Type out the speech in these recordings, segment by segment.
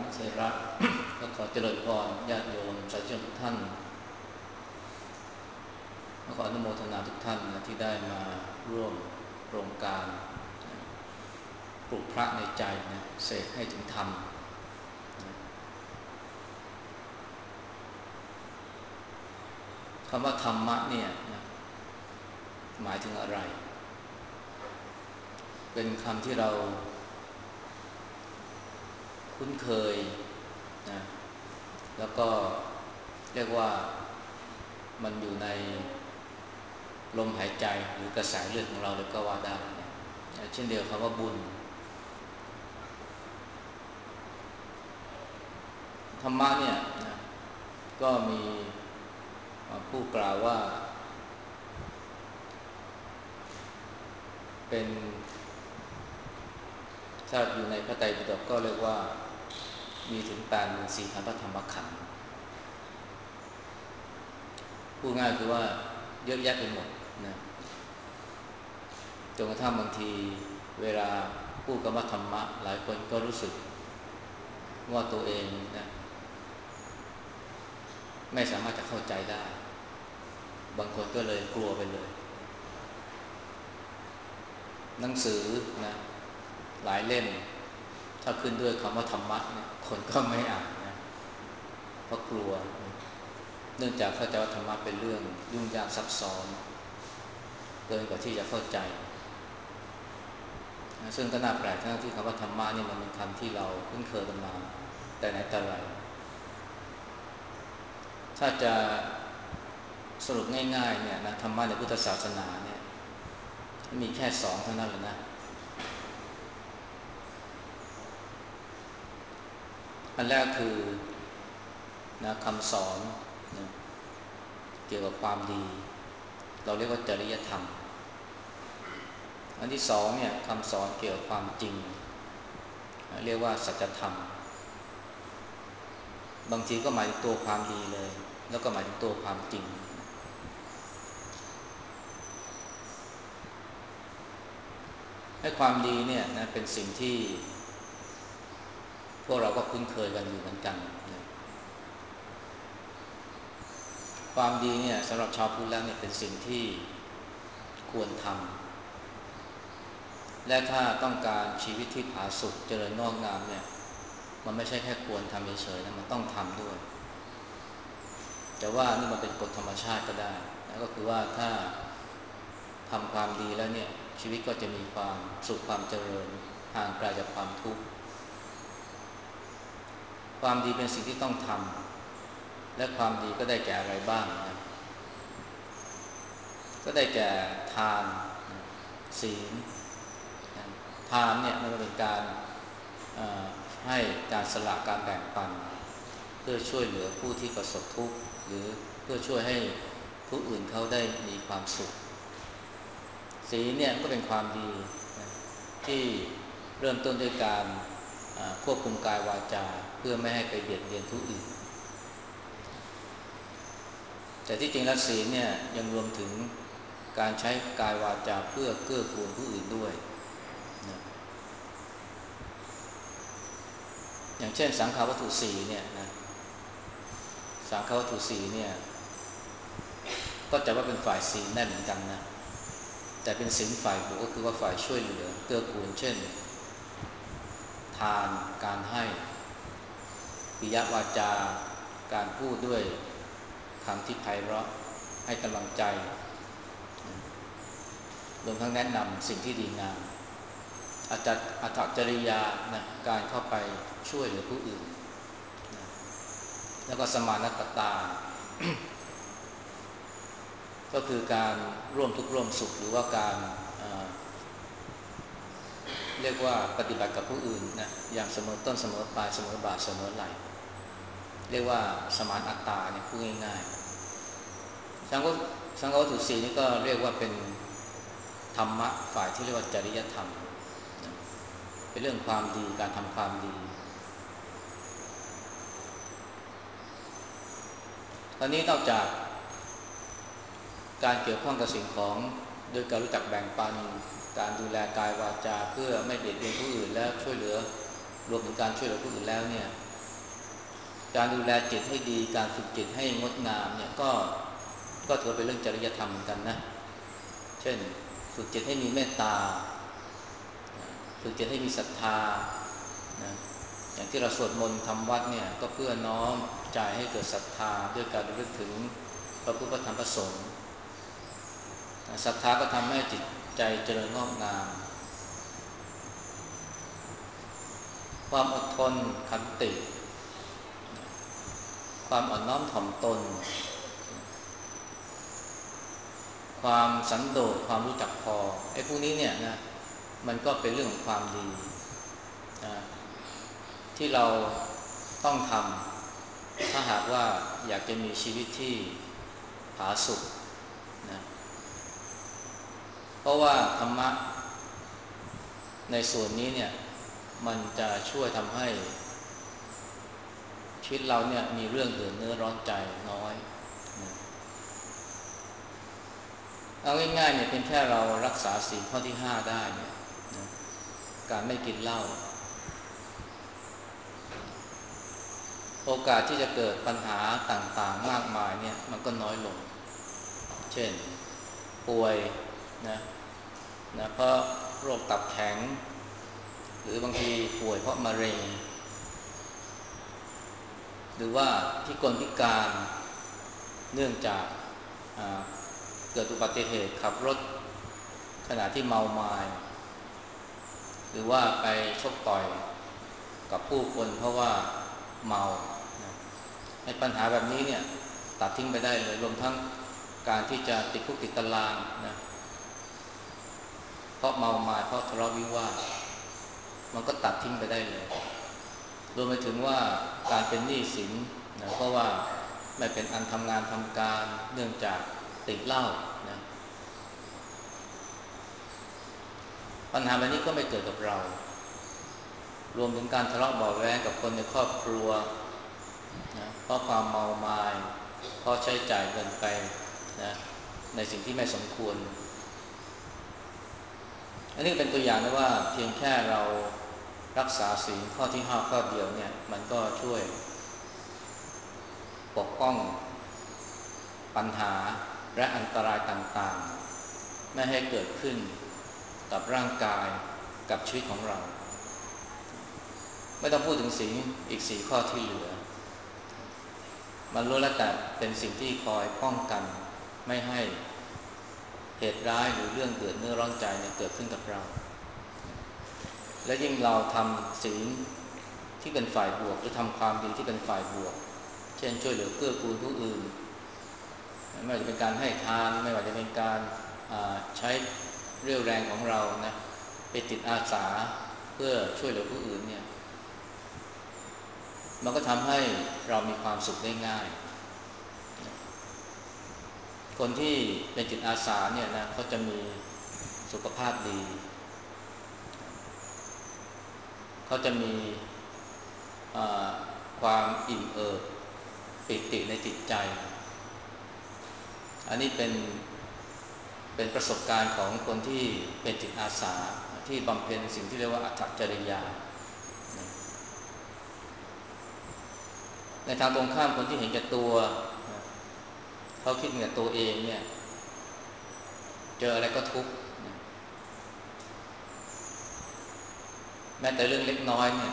เสระก็ขอเจริญพรญาติโยมสาธุชนทุกท่านขออนุโมทนาทุกท่านนะที่ได้มาร่วมโครงการปลูกพระในใจนะเสกให้ถึงธรรมนะคำว่าธรรมะเนี่ยนะหมายถึงอะไรเป็นคำที่เราคุ้นเคยนะแล้วก็เรียกว่ามันอยู่ในลมหายใจหรือกระแสเลือดของเราเลยก็ว่าได้นะเช่นเดียวกับคำว่าบุญธรรมะเนี่ยนะก็มีผู้กล่าวว่าเป็นถ้าอยู่ในพระไตรปิฎกก็เรียกว่ามีถึง84,000พระธรรมขันธ์พูดง่ายคือว่าเยอะแยะไปหมดนะจนกระทั่งบางทีเวลาพูดคำว่าธรรมะหลายคนก็รู้สึกว่าตัวเองนะไม่สามารถจะเข้าใจได้บางคนก็เลยกลัวไปเลยหนังสือนะหลายเล่มถ้าขึ้นด้วยคำว่าธรรมะเนี่ยคนก็ไม่อ่านนะเพราะกลัวเนื่องจากเข้าใจว่าธรรมะเป็นเรื่องยุ่งยากซับซ้อนเกินกว่าที่จะเข้าใจนะซึ่งก็น่าแปลกทั้งที่คำว่าธรรมะนี่มันเป็นคำที่เราคุ้นเคยกันมาแต่ไหนแต่ไรถ้าจะสรุปง่ายๆเนี่ยนะธรรมะในพุทธศาสนาเนี่ยมีแค่สองเท่านั้นแหละนะอันแรกคือนะคำสอนนะเกี่ยวกับความดีเราเรียกว่าจริยธรรมอันที่สองเนี่ยคำสอนเกี่ยวกับความจริงเรียกว่าสัจธรรมบางทีก็หมายถึงตัวความดีเลยแล้วก็หมายถึงตัวความจริงให้ความดีเนี่ยนะเป็นสิ่งที่พวกเราก็คุ้นเคยกันอยู่เหมือนกันนะความดีเนี่ยสำหรับชาวพุทธแล้วเนี่ยเป็นสิ่งที่ควรทำและถ้าต้องการชีวิตที่ผาสุกเจริญงอกงามเนี่ยมันไม่ใช่แค่ควรทำเฉยๆนะมันต้องทำด้วยแต่ว่านี่มันเป็นกฎธรรมชาติก็ได้นะก็คือว่าถ้าทำความดีแล้วเนี่ยชีวิตก็จะมีความสุขความเจริญห่างไกลจากความทุกข์ความดีเป็นสิ่งที่ต้องทำและความดีก็ได้แก่อะไรบ้างนะก็ได้แก่ทานศีลทานเนี่ยมันเป็นการให้การสละการแบ่งปันเพื่อช่วยเหลือผู้ที่ประสบทุกข์หรือเพื่อช่วยให้ผู้อื่นเขาได้มีความสุขศีลเนี่ยก็เป็นความดีนะที่เริ่มต้นด้วยการควบคุมกายวาจาเพื่อไม่ให้ไปเบียดเบียนผู้อื่นแต่ที่จริงแล้วศีลเนี่ยยังรวมถึงการใช้กายวาจาเพื่อเกื้อกูลผู้อื่นด้วยนะอย่างเช่นสังฆาวัตถุสี่เนี่ยนะสังฆาวัตถุสี่เนี่ยก็จะว่าเป็นฝ่ายศีลได้เหมือนกันนะแต่เป็นศีลฝ่ายบวกก็คือว่าฝ่ายช่วยเหลือเกื้อกูลเช่นทานการให้ปิยวาจาการพูดด้วยคำที่ไพเราะให้กำลังใจรวมทั้งแนะนำสิ่งที่ดีงามอัตจริยานะการเข้าไปช่วยเหลือผู้อื่นนะแล้วก็สมานัตตา ก็คือการร่วมทุกข์ร่วมสุขหรือว่าการเรียกว่าปฏิบัติกับผู้อื่นนะอย่างเสมอต้นเสมอปลายเสมอบ่าเสมอไหล่เรียกว่าสมานอัตตาเนี่ยพูดง่ายๆสังฆวัตถุสีนี่ก็เรียกว่าเป็นธรรมะฝ่ายที่เรียกว่าจริยธรรมนะเป็นเรื่องความดีการทำความดีตอนนี้นอกจากการเกี่ยวข้องกับสิ่งของโดยการรู้จักแบ่งปันการดูแลกายวาจาเพื่อไม่เบียดเบียนผู้อื่นและช่วยเหลือรวมถึงการช่วยเหลือผู้อื่นแล้วเนี่ยการดูแลจิตให้ดีการฝึกจิตให้งดงามเนี่ยก็ถือเป็นเรื่องจริยธรรมเหมือนกันนะเช่นฝึกจิตให้มีเมตตาฝึกจิตให้มีศรัทธานะอย่างที่เราสวดมนต์ทำวัดเนี่ยก็เพื่อน้อมใจให้เกิดศรัทธาด้วยการระลึกถึงพระพุทธพระธรรมพระสงฆ์ศรัทธาก็ทำให้จิตใจเจริญงอกงามความอดทนขันติความอ่อนน้อมถ่อมตนความสันโดษความรู้จักพอไอ้พวกนี้เนี่ยนะมันก็เป็นเรื่องของความดีนะที่เราต้องทำถ้าหากว่าอยากจะมีชีวิตที่ผาสุกนะเพราะว่าธรรมะในส่วนนี้เนี่ยมันจะช่วยทำให้ชีวิตเราเนี่ยมีเรื่องเดือดเนื้อร้อนใจน้อยนะเอาง่ายๆเนี่ยเพียงแค่เรารักษาศีลข้อที่5ได้เนี่ยนะการไม่กินเหล้าโอกาสที่จะเกิดปัญหาต่างๆมากมายเนี่ยมันก็น้อยลงเช่นป่วยนะเพราะโรคตับแข็งหรือบางทีป่วยเพราะมะเร็งหรือว่าพิกลพิการเนื่องจากเกิดอุบัติเหตุขับรถขณะที่เมาไม้หรือว่าไปชกต่อยกับผู้คนเพราะว่าเมาให้ปัญหาแบบนี้เนี่ยตัดทิ้งไปได้เลยรวมทั้งการที่จะติดคุกติดตารางนะเพราะเมาไม้เพราะทะเลาะวิวาทมันก็ตัดทิ้งไปได้เลยรวมไปถึงว่าการเป็นหนี้สินนะเพราะว่าไม่เป็นอันทำงานทำการเนื่องจากติดเหล้านะปัญหาแบบนี้ก็ไม่เกิดกับเรารวมถึงการทะเลาะเบาะแว้งกับคนในครอบครัวนะเพราะความเมามายเพราะใช้จ่ายเงินไปนะในสิ่งที่ไม่สมควรอันนี้เป็นตัวอย่างนะว่าเพียงแค่เรารักษาศีลข้อที่5ข้อเดียวเนี่ยมันก็ช่วยปกป้องปัญหาและอันตรายต่างๆไม่ให้เกิดขึ้นกับร่างกายกับชีวิตของเราไม่ต้องพูดถึงศีลอีก4ข้อที่เหลือมันล้วนแล้วแต่เป็นสิ่งที่คอยป้องกันไม่ให้เหตุร้ายหรือเรื่องเดือดเนื้อร้อนใจเนี่ยเกิดขึ้นกับเราและยิ่งเราทำศีลที่เป็นฝ่ายบวกหรือทำความดีที่เป็นฝ่ายบวกเช่นช่วยเหลือเกื้อกูลผู้อื่นไม่ว่าจะเป็นการให้ทานไม่ว่าจะเป็นการใช้เรี่ยวแรงของเรานะเป็นจิตอาสาเพื่อช่วยเหลือผู้อื่นเนี่ยมันก็ทำให้เรามีความสุขได้ง่ายคนที่เป็นจิตอาสาเนี่ยนะเขาจะมีสุขภาพดีเขาจะมีความอิ่มเอิบปิติในจิตใจอันนี้เป็นประสบการณ์ของคนที่เป็นจิตอาสาที่บำเพ็ญสิ่งที่เรียกว่าอัตถจริยาในทางตรงข้ามคนที่เห็นแก่ตัวเขาคิดแก่ตัวเองเนี่ยเจออะไรก็ทุกข์แม้แต่เรื่องเล็กน้อยเนี่ย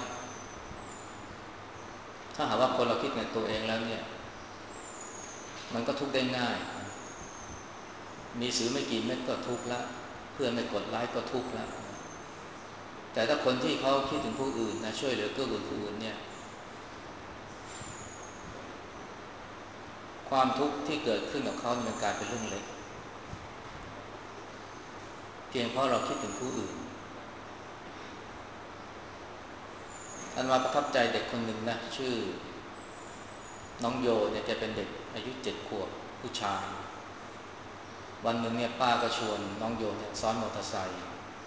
ถ้าหากว่าคนเราคิดแก่ตัวเองแล้วเนี่ยมันก็ทุกข์ได้ง่ายมีสื่อไม่กี่เม็ดก็ทุกข์ละเพื่อนไม่กดไลค์ก็ทุกข์ละแต่ถ้าคนที่เขาคิดถึงผู้อื่นนะช่วยเหลือเกื้อกูลผู้อื่นเนี่ยความทุกข์ที่เกิดขึ้นกับเขามันกลายเป็นเรื่องเล็กเพียงเพราะเราคิดถึงผู้อื่นอันมาประทับใจเด็กคนหนึ่งนะชื่อน้องโยเนี่ยแกเป็นเด็กอายุ7 ขวบผู้ชายวันหนึ่งเนี่ยป้าก็ชวนน้องโยเนี่ยซ้อนมอเตอร์ไซค์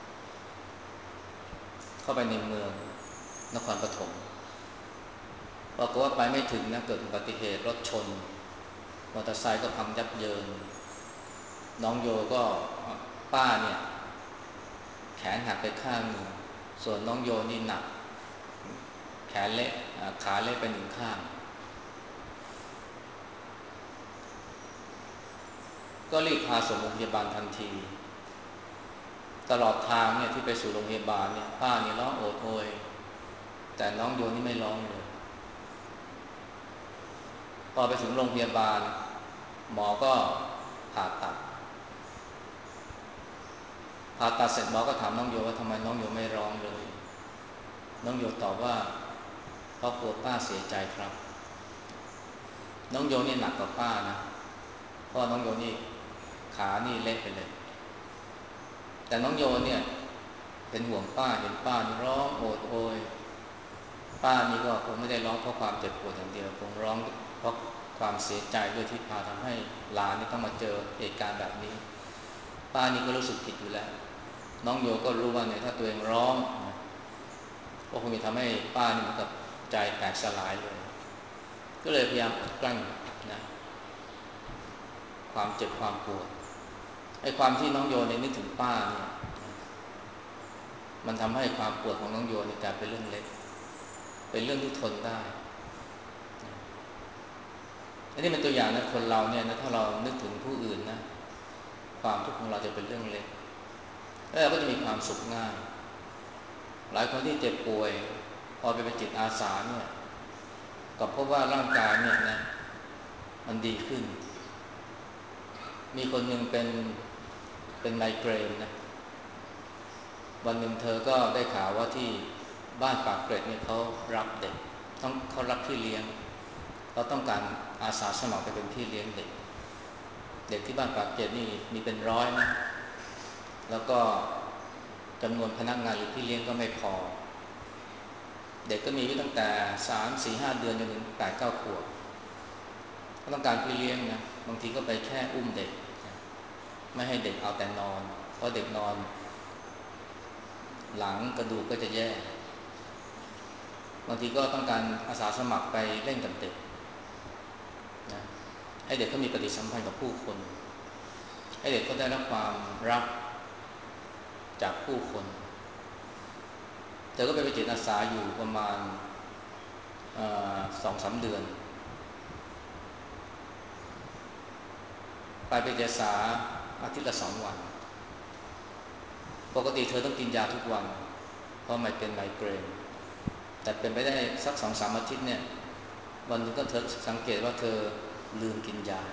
เข้าไปในเมืองนครปฐมปรากฏว่าไปไม่ถึงนะเกิดอุบัติเหตุรถชนมอเตอร์ไซค์ก็พังยับเยินน้องโยก็ป้าเนี่ยแขนหักไปข้างหนึ่งส่วนน้องโยนี่หนักแขนเละขาเละไป1 ข้างก็รีบพาส่งโรงพยาบาลทันทีตลอดทางเนี่ยที่ไปสู่โรงพยาบาลเนี่ยป้านี่ร้องโอดโอยแต่น้องโยนี่ไม่ร้องเลยพอไปถึงโรงพยาบาลหมอก็ผ่าตัดเสร็จหมอก็ถามน้องโยว่าทำไมน้องโยไม่ร้องเลยน้องโยตอบว่าเพราะกลัวป้าเสียใจครับน้องโยนี่หนักกว่าป้านะเพราะน้องโยนี่ขานี่เละไปเลยแต่น้องโยเนี่ยเป็นห่วงป้าเห็นป้านี่ร้องโอดโอยป้านี่ก็คงไม่ได้ร้องเพราะความเจ็บปวดอย่างเดียวคงร้องเพราะความเสียใจด้วยที่พาทำให้หลานนี่ต้องมาเจอเหตุการณ์แบบนี้ป้านี่ก็รู้สึกผิดอยู่แล้วน้องโยก็รู้ว่าเนี่ยถ้าตัวเองร้องก็คงจะทำให้ป้านี่เหมือนกับใจแตกสลายเลยก็เลยพยายามอดกลั้นนะความเจ็บความปวดไอ้ความที่น้องโยเนี่ยนึกถึงป้าเนี่ยมันทำให้ความปวดของน้องโยเนี่ยกลายเป็นเรื่องเล็กเป็นเรื่องที่ทนได้อันนี้เป็นตัวอย่างนะคนเราเนี่ยนะถ้าเรานึกถึงผู้อื่นนะความทุกข์ของเราจะเป็นเรื่องเล็กแล้วเราก็จะมีความสุขง่ายหลายคนที่เจ็บป่วยพอไปเป็นจิตอาสาเนี่ยก็พบว่าร่างกายเนี่ยนะมันดีขึ้นมีคนหนึ่งเป็นไมเกรนนะวันหนึ่งเธอก็ได้ข่าวว่าที่บ้านปากเกร็ดเนี่ยเขารับเด็กเขารับพี่เลี้ยงเขาต้องการอาสาสมัครไปเป็นพี่เลี้ยงเด็กที่บ้านปากเกร็ดนี่มีเป็นร้อยนะแล้วก็จำนวนพนักงานหรือพี่เลี้ยงก็ไม่พอเด็กก็มีอายุตั้งแต่3-4-5 เดือนจนถึง8-9 ขวบเขาต้องการพี่เลี้ยงนะบางทีก็ไปแค่อุ้มเด็กไม่ให้เด็กเอาแต่นอนเพราะเด็กนอนหลังกระดูกก็จะแย่บางทีก็ต้องการอาสาสมัครไปเล่นกับเด็กนะให้เด็กเขามีปฏิสัมพันธ์กับผู้คนให้เด็กเขาได้รับความรักจากผู้คนเธอก็ไปเป็นจิตอาสาอยู่ประมาณ2-3 เดือนไปเป็นจิตอาสาอาทิตย์ละ2 วันปกติเธอต้องกินยาทุกวันเพราะมันเป็นไมเกรนแต่เป็นไปได้สัก2-3 อาทิตย์เนี่ยวันนึงก็เธอสังเกตว่าเธอลืมกินยา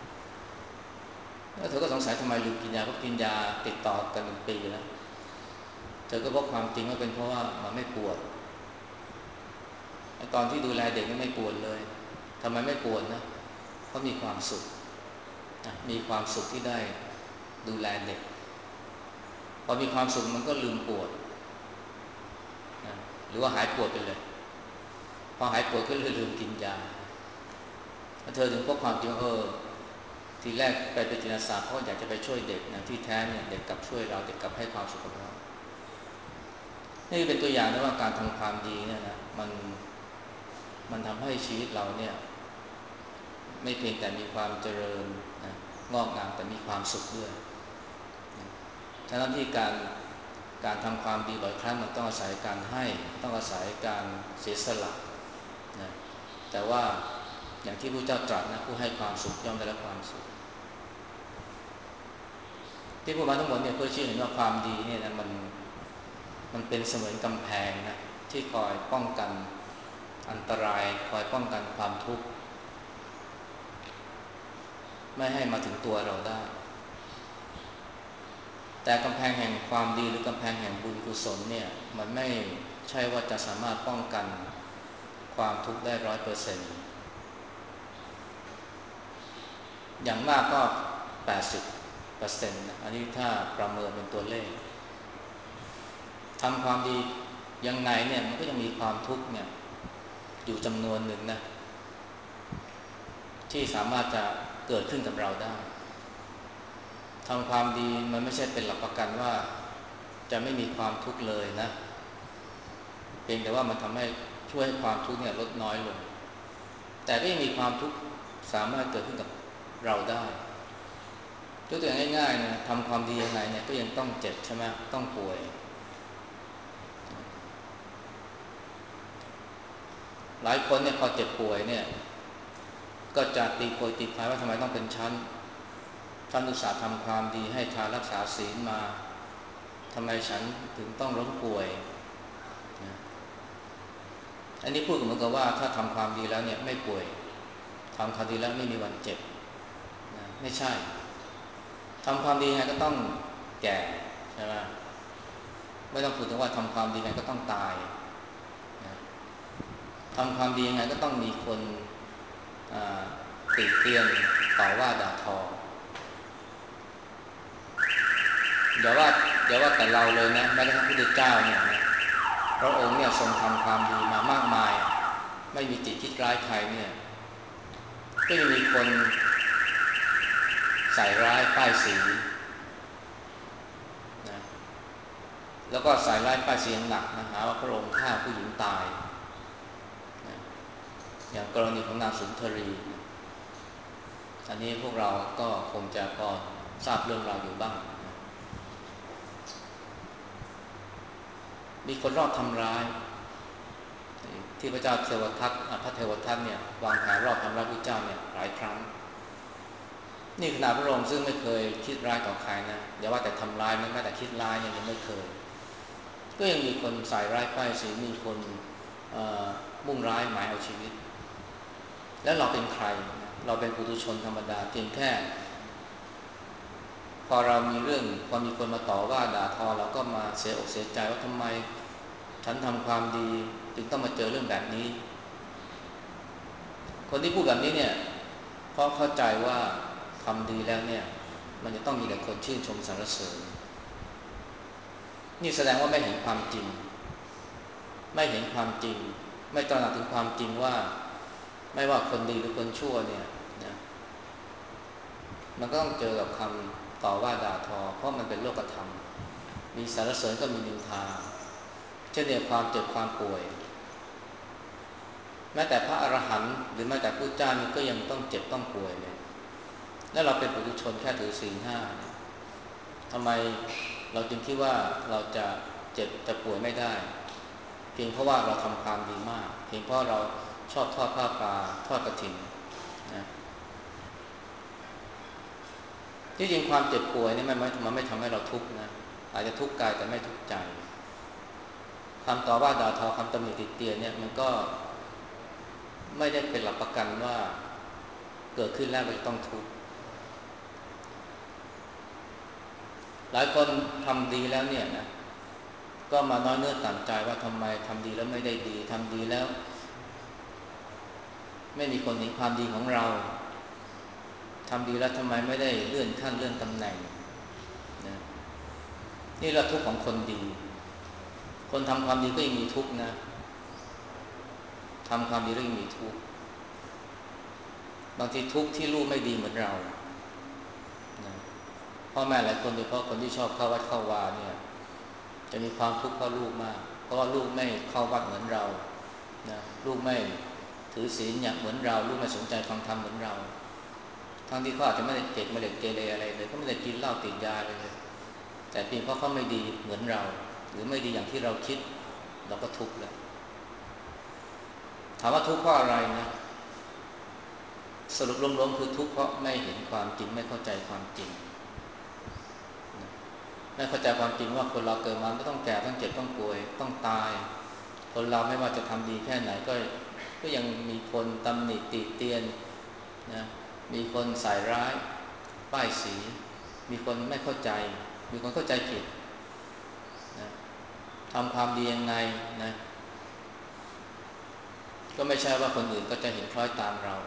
แล้วเธอก็สงสัยทำไมลืมกินยาเพราะกินยาติดต่อกันเป็นปีแล้วเธอก็บอกความจริงว่าเป็นเพราะว่ามันไม่ปวดตอนที่ดูแลเด็กนี่ไม่ปวดเลยทำไมไม่ปวดนะเพราะมีความสุขมีความสุขที่ได้ดูแลเด็กพอมีความสุขมันก็ลืมปวดหรือว่าหายปวดไปเลยพอหายปวดก็เลยลืมกินยาเธอถึงพบความจริงทีแรกไปเป็นจิตอาสาเพราะอยากจะไปช่วยเด็กนะที่แท้เนี่ยเด็กกลับช่วยเราเด็กกลับให้ความสุขกับเรานี่เป็นตัวอย่างนะว่าการทำความดีเนี่ยนะมันทำให้ชีวิตเราเนี่ยไม่เพียงแต่มีความเจริญนะงอกงามแต่มีความสุขด้วยฉะนั้นที่การทำความดีบ่อยครั้งมันต้องอาศัยการให้ต้องอาศัยการเสียสละนะแต่ว่าอย่างที่พระเจ้าตรัสนะผู้ให้ความสุขย่อมได้รับความสุขที่พูดมาทั้งหมดเนี่ยเพื่อชี้เห็นว่าความดีเนี่ยนะมันเป็นเสมือนกำแพงนะที่คอยป้องกันอันตรายคอยป้องกันความทุกข์ไม่ให้มาถึงตัวเราได้แต่กำแพงแห่งความดีหรือกำแพงแห่งบุญกุศลเนี่ยมันไม่ใช่ว่าจะสามารถป้องกันความทุกข์ได้100%อย่างมากก็80%นะอันนี้ถ้าประเมินเป็นตัวเลขทำความดียังไงเนี่ยมันก็ยังมีความทุกข์เนี่ยอยู่จำนวนหนึ่งนะที่สามารถจะเกิดขึ้นกับเราได้ทำความดีมันไม่ใช่เป็นหลักประกันว่าจะไม่มีความทุกข์เลยนะเพียงแต่ว่ามันทำให้ช่วยให้ความทุกข์เนี่ยลดน้อยลงแต่ก็ยังมีความทุกข์สามารถเกิดขึ้นกับเราได้ยกตัวอย่างง่ายๆนะทำความดียังไงเนี่ยก็ยังต้องเจ็บใช่ไหมต้องป่วยหลายคนเนี่ยพอเจ็บป่วยเนี่ยก็จะตีโพยตีพายว่าทำไมต้องเป็นชั้นท่านอุตส่าห์ทำความดีให้ทานรักษาศีลมาทำไมฉันถึงต้องล้มป่วยนะอันนี้พูดเหมือนกับว่าถ้าทำความดีแล้วเนี่ยไม่ป่วยทำความดีแล้วไม่มีวันเจ็บนะไม่ใช่ทำความดีไงก็ต้องแก่ใช่ไหมไม่ต้องพูดถึงว่าทำความดีไงก็ต้องตายนะทำความดียังไงก็ต้องมีคนติเตียนต่อว่าด่าทออย่าว่าแต่เราเลยนะแม้กระทั่งพระพุทธเจ้าเนี่ยนะพระองค์เนี่ยทรงทำความดีมามากมายไม่มีจิตคิดร้ายใครเนี่ยก็ยังมีคนใส่ร้ายป้ายสีนะแล้วก็ใส่ร้ายป้ายสีหนักนะหาว่าพระองค์ฆ่าผู้หญิงตายนะอย่างกรณีของนางสุนทรีนะอันนี้พวกเราก็คงจะพอทราบเรื่องราวอยู่บ้างนะมีคนรอบทำร้ายที่พระเจ้าเทวทัตพระเทวทัตเนี่ยวางแผนรอบทำร้ายพระเจ้าเนี่ยหลายครั้งนี่ขนาดพระองค์ซึ่งไม่เคยคิดร้ายต่อใครนะอย่าว่าแต่ทำร้ายนะแม้แต่คิดร้ายเนี่ยยังไม่เคยก็ยังมีคนใส่ร้ายป้ายสีมีคนมุ่งร้ายหมายเอาชีวิตแล้วเราเป็นใครเราเป็นปุถุชนธรรมดาเพียงแค่พอเรามีเรื่องพอมีคนมาต่อว่าด่าทอเราก็มาเสียอกเสียใจว่าทำไมฉันทำความดีจึงต้องมาเจอเรื่องแบบนี้คนที่พูดแบบนี้เนี่ยเพราะเข้าใจว่าทำดีแล้วเนี่ยมันจะต้องมีแต่คนชื่นชมสรรเสริญนี่แสดงว่าไม่เห็นความจริงไม่เห็นความจริงไม่ตระหนักถึงความจริงว่าไม่ว่าคนดีหรือคนชั่วเนี่ยนะมันก็ต้องเจอกับคำต่อว่าด่าทอเพราะมันเป็นโลกธรรมมีสรรเสริญก็มีนินทาเช่นเดียวความเจ็บความป่วยแม้แต่พระอรหันต์หรือแม้แต่ผู้เจ้านี่ก็ยังต้องเจ็บต้องป่วยเลยแล้วเราเป็นปุถุชนแค่ถือศีลห้าทำไมเราจึงคิดว่าเราจะเจ็บจะป่วยไม่ได้เพียงเพราะว่าเราทำความดีมากเพียงเพราะเราชอบทอดผ้าป่าทอดกฐินนะที่จริงความเจ็บป่วยนี่มันไม่ทำให้เราทุกข์นะอาจจะทุกข์กายแต่ไม่ทุกข์ใจคำต่อว่าด่าทอคำตำหนิติเตียนเนี่ยมันก็ไม่ได้เป็นหลักประกันว่าเกิดขึ้นแล้วมันจะต้องทุกข์หลายคนทำดีแล้วเนี่ยนะก็มาน้อยเนื้อต่ำใจว่าทำไมทำดีแล้วไม่ได้ดีทำดีแล้วไม่มีคนเห็นความดีของเราทำดีแล้วทำไมไม่ได้เลื่อนขั้นเลื่อนตำแหน่งนะนี่เราทุกข์ของคนดีคนทำความดีก็ยังมีทุกข์นะทำความดีก็ยังมีทุกข์บางทีทุกข์ที่ลูกไม่ดีเหมือนเรานะพ่อแม่หลายคนโดยเฉพาะคนที่ชอบเข้าวัดเข้าวาเนี่ยจะมีความทุกข์เพราะลูกมากเพราะว่าลูกไม่เข้าวัดเหมือนเรานะลูกไม่ถือศีลอย่างเหมือนเราลูกไม่สนใจฟังธรรมเหมือนเราทั้งที่เขาอาจจะไม่ได้เก็บไม่ได้เกเรอะไรเลยเขาไม่ได้กินเหล้าติดยาเลยแต่เพียงเพราะเขาไม่ดีเหมือนเราหรือไม่ดีอย่างที่เราคิดเราก็ทุกข์แล้วถามว่าทุกข์เพราะอะไรนะสรุปรวมๆคือทุกข์เพราะไม่เห็นความจริงไม่เข้าใจความจริงไม่เข้าใจความจริงว่าคนเราเกิดมาไม่ต้องแก่ต้องเจ็บต้องป่วยต้องตายคนเราไม่ว่าจะทำดีแค่ไหนก็ยังมีคนตำหนิติเตียนนะมีคนใส่ร้ายป้ายสีมีคนไม่เข้าใจมีคนเข้าใจผิดนะทำความดียังไงนะก็ไม่ใช่ว่าคนอื่นก็จะเห็นคล้อยตามเรา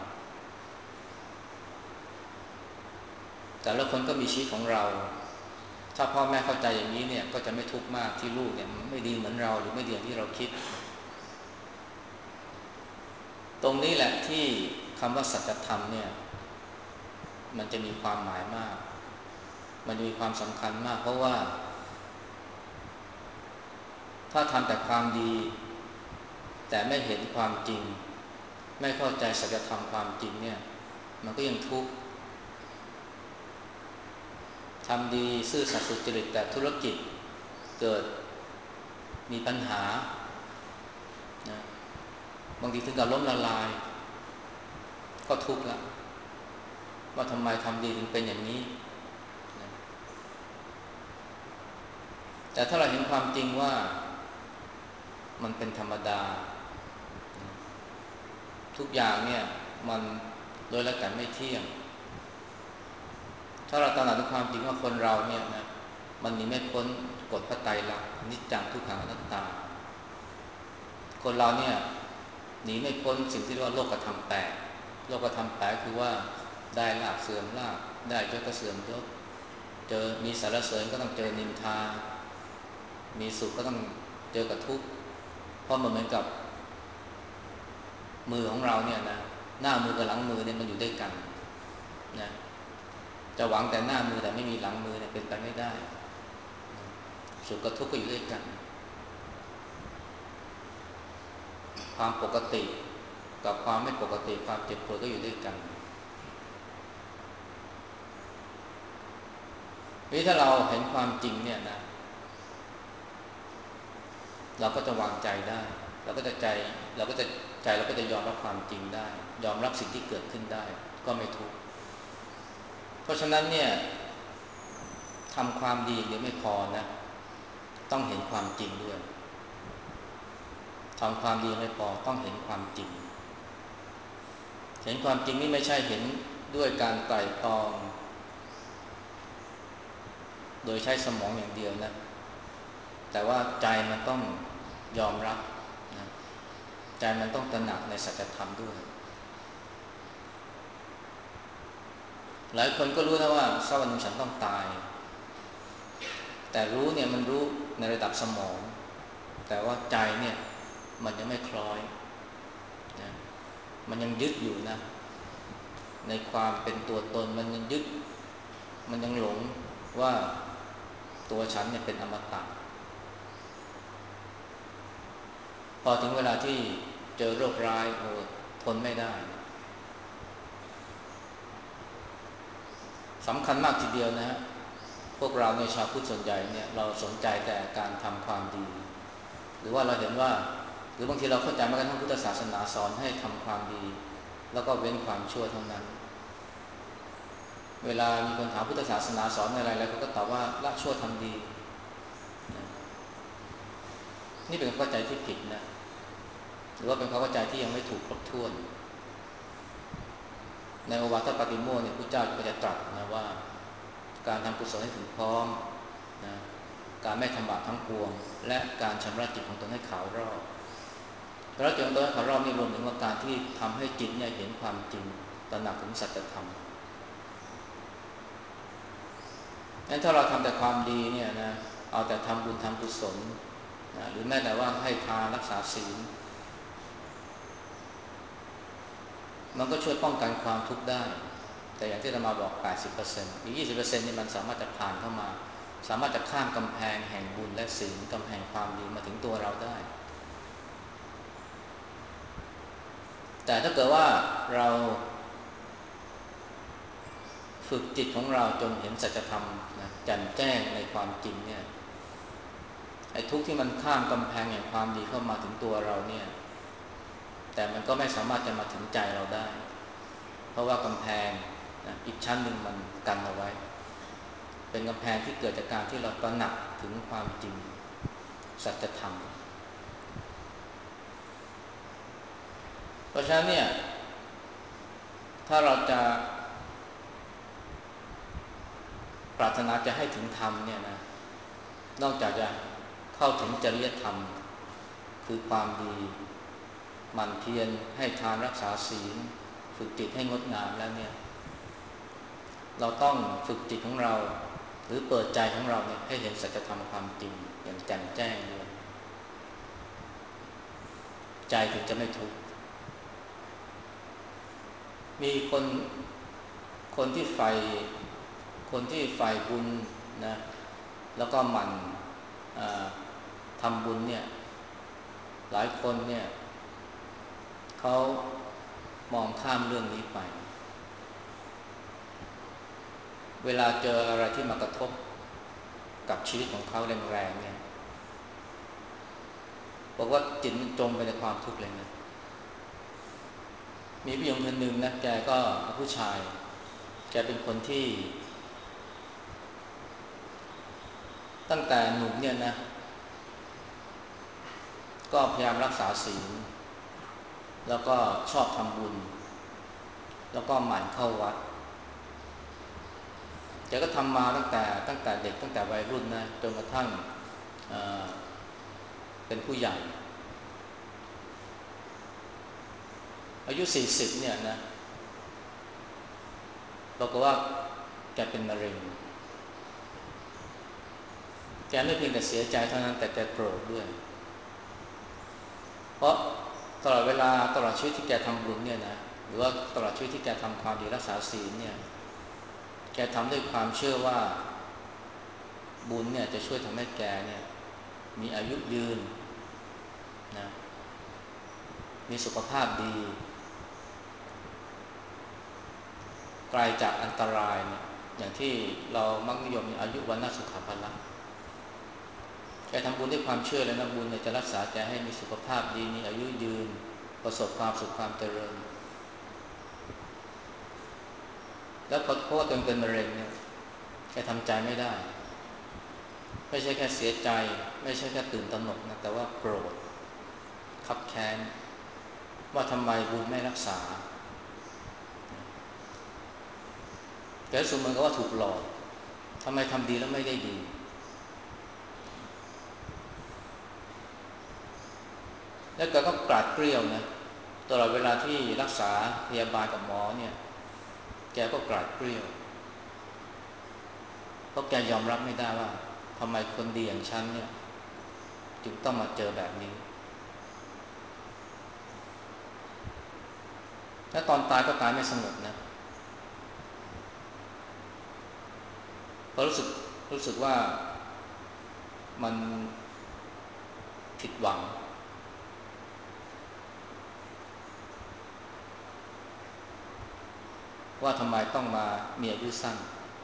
แต่ละคนก็มีชีวิตของเราถ้าพ่อแม่เข้าใจอย่างนี้เนี่ยก็จะไม่ทุกข์มากที่ลูกเนี่ยไม่ดีเหมือนเราหรือไม่ดีอย่างที่เราคิดตรงนี้แหละที่คำว่าสัจธรรมเนี่ยมันจะมีความหมายมากมันจะมีความสำคัญมากเพราะว่าถ้าทำแต่ความดีแต่ไม่เห็นความจริงไม่เข้าใจสัจธรรมความจริงเนี่ยมันก็ยังทุกข์ทำดีซื่อสัตย์สุจริตแต่ธุรกิจเกิดมีปัญหานะบางทีถึงกับล้มละลายก็ทุกข์ละว่าทำไมทำดีถึงเป็นอย่างนี้แต่ถ้าเราเห็นความจริงว่ามันเป็นธรรมดาทุกอย่างเนี่ยมันโดยละกันไม่เที่ยงถ้าเราตระหนักถึงความจริงว่าคนเราเนี่ยนะมันหนีไม่พ้นกฎพระไตรลักษณ์อนิจจังทุกขังอนัตตาคนเราเนี่ยหนีไม่พ้นสิ่งที่เรียกว่าโลกธรรมแปดโลกธรรมแปดคือว่าได้ลาภเสื่อมลาภได้ยศก็เสื่อมยศเจอมีสรรเสริญก็ต้องเจอนินทามีสุขก็ต้องเจอกับทุกข์เพราะมันเหมือนกับมือของเราเนี่ยนะหน้ามือกับหลังมือเนี่ยมันอยู่ด้วยกันนะจะหวังแต่หน้ามือแต่ไม่มีหลังมือเนี่ยเป็นไปไม่ได้สุขกับทุกข์ก็อยู่ด้วยกันความปกติกับความไม่ปกติความเจ็บปวดก็อยู่ด้วยกันนี่ถ้าเราเห็นความจริงเนี่ยนะเราก็จะวางใจได้เราก็จะใจเราก็จะใจเราก็จะยอมรับความจริงได้ยอมรับสิ่งที่เกิดขึ้นได้ก็ไม่ทุกข์เพราะฉะนั้นเนี่ยทำความดีเดี๋ยวไม่พอนะต้องเห็นความจริงด้วยทำความดีไม่พอต้องเห็นความจริงเห็นความจริงนี่ไม่ใช่เห็นด้วยการไตร่ตรองโดยใช้สมองอย่างเดียวนะแต่ว่าใจมันต้องยอมรับนะใจมันต้องตระหนักในสัจธรรมด้วยหลายคนก็รู้นะว่าสักวันหนึ่งฉันต้องตายแต่รู้เนี่ยมันรู้ในระดับสมองแต่ว่าใจเนี่ยมันยังไม่คล้อยนะมันยังยึดอยู่นะในความเป็นตัวตนมันยังยึดมันยังหลงว่าตัวฉันเนี่ยเป็นอมตะพอถึงเวลาที่เจอโรคร้ายโอ้ทนไม่ได้สำคัญมากทีเดียวนะฮะพวกเราในชาวพุทธส่วนใหญ่เนี่ยเราสนใจแต่การทำความดีหรือว่าเราเห็นว่าหรือบางทีเราเข้าใจแม้กระทั่งพุทธศาสนาสอนให้ทำความดีแล้วก็เว้นความชั่วเท่านั้นเวลามีคนถามพุทธศาสนาสอนอะไรแล้วเขาก็ตอบว่าละชั่วทำดีนะนี่เป็นเข้าใจที่ผิดนะหรือว่าเป็นความเข้าใจที่ยังไม่ถูกครบถ้วนในโอวาทปาติโมกข์เนี่ยพระเจ้าก็จะตรัสนะว่าการทำกุศลให้ถึงพร้อมนะการไม่ทำบาปทั้งปวงและการชำระจิตของตนให้ขาวรอบชำระจิตของตนให้ขาวรอบนี่รวมถึงว่าการที่ทำให้จิตเนี่ยเห็นความจริงตระหนักถึงสัจธรรมงั้นถ้าเราทำแต่ความดีเนี่ยนะเอาแต่ทำบุญทำกุศลนะหรือแม้แต่ว่าให้ทานรักษาศีลมันก็ช่วยป้องกันความทุกข์ได้แต่อย่างที่อาตมาบอก 80% อีก 20% นี่มันสามารถจะผ่านเข้ามาสามารถจะข้ามกำแพงแห่งบุญและศีลกำแพงความดีมาถึงตัวเราได้แต่ถ้าเกิดว่าเราฝึกจิตของเราจนเห็นสัจธรรมนะแจ่มแจ้งในความจริงเนี่ยไอ้ทุกข์ที่มันข้ามกำแพงแห่งความดีเข้ามาถึงตัวเราเนี่ยแต่มันก็ไม่สามารถจะมาถึงใจเราได้เพราะว่ากำแพงนะอีกชั้นหนึ่งมันกันเอาไว้เป็นกำแพงที่เกิดจากการที่เราตระหนักถึงความจริงสัจธรรมเพราะฉะนั้นเนี่ยถ้าเราจะปรารถนาจะให้ถึงธรรมเนี่ยนะนอกจากจะเข้าถึงจริยธรรมคือความดีหมั่นเพียรให้ทานรักษาศีลฝึกจิตให้งดงามแล้วเนี่ยเราต้องฝึกจิตของเราหรือเปิดใจของเราเนี่ยให้เห็นสัจธรรมความจริงอย่างแจ่มแจ้งด้วยใจถึงจะไม่ทุกข์มีคนที่ใฝ่บุญนะแล้วก็หมั่นทำบุญเนี่ยหลายคนเนี่ยเขามองข้ามเรื่องนี้ไปเวลาเจออะไรที่มากระทบกับชีวิตของเขาแรงๆเนี่ยบอกว่าจิตมันจมไปในความทุกข์เลยนะมีผู้หญิงคนหนึ่งนะแกก็ผู้ชายแกเป็นคนที่ตั้งแต่หนุ่มเนี่ยนะก็พยายามรักษาศีลแล้วก็ชอบทำบุญแล้วก็หมั่นเข้าวัดแกก็ทำมาตั้งแต่เด็กตั้งแต่วัยรุ่นนะจนกระทั่งเเป็นผู้ใหญ่อายุ40เนี่ยนะบอกว่าแกเป็นมะเร็งแกไม่เพียงแต่เสียใจเท่านั้นแต่แกโกรธด้วยเพราะตลอดชีวิตที่แกทำบุญเนี่ยนะหรือว่าตลอดชีวิตที่แกทำความดีรักษาศีลเนี่ยแกทำด้วยความเชื่อว่าบุญเนี่ยจะช่วยทำให้แกเนี่ยมีอายุยืนนะมีสุขภาพดีไกลจากอันตรายเนี่ยอย่างที่เรามักนิยมอายุวันนะสุขภาละแกทำบุญด้วยความเชื่อเลยนะบุญเนี่ยจะรักษาแกให้มีสุขภาพดีมีอายุยืนประสบความสุขความเจริญแล้วเพราะว่าตัวเองเป็นมะเร็งเนี่ยแกทำใจไม่ได้ไม่ใช่แค่เสียใจไม่ใช่แค่ตื่นตระหนกนะแต่ว่าโกรธคับแค้นว่าทำไมบุญไม่รักษาแกรู้สึกเหมือนกับว่าถูกหลอกทำไมทำดีแล้วไม่ได้ดีแล้วแกก็กราดเกรี้ยวนะตลอดเวลาที่รักษาพยาบาลกับหมอเนี่ยแกก็กราดเกรี้ยวเพราะแกยอมรับไม่ได้ว่าทำไมคนดีอย่างฉันเนี่ยจึงต้องมาเจอแบบนี้และตอนตายก็ตายไม่สงบนะเพราะรู้สึกว่ามันผิดหวังว่าทำไมต้องมามีอายุสั้น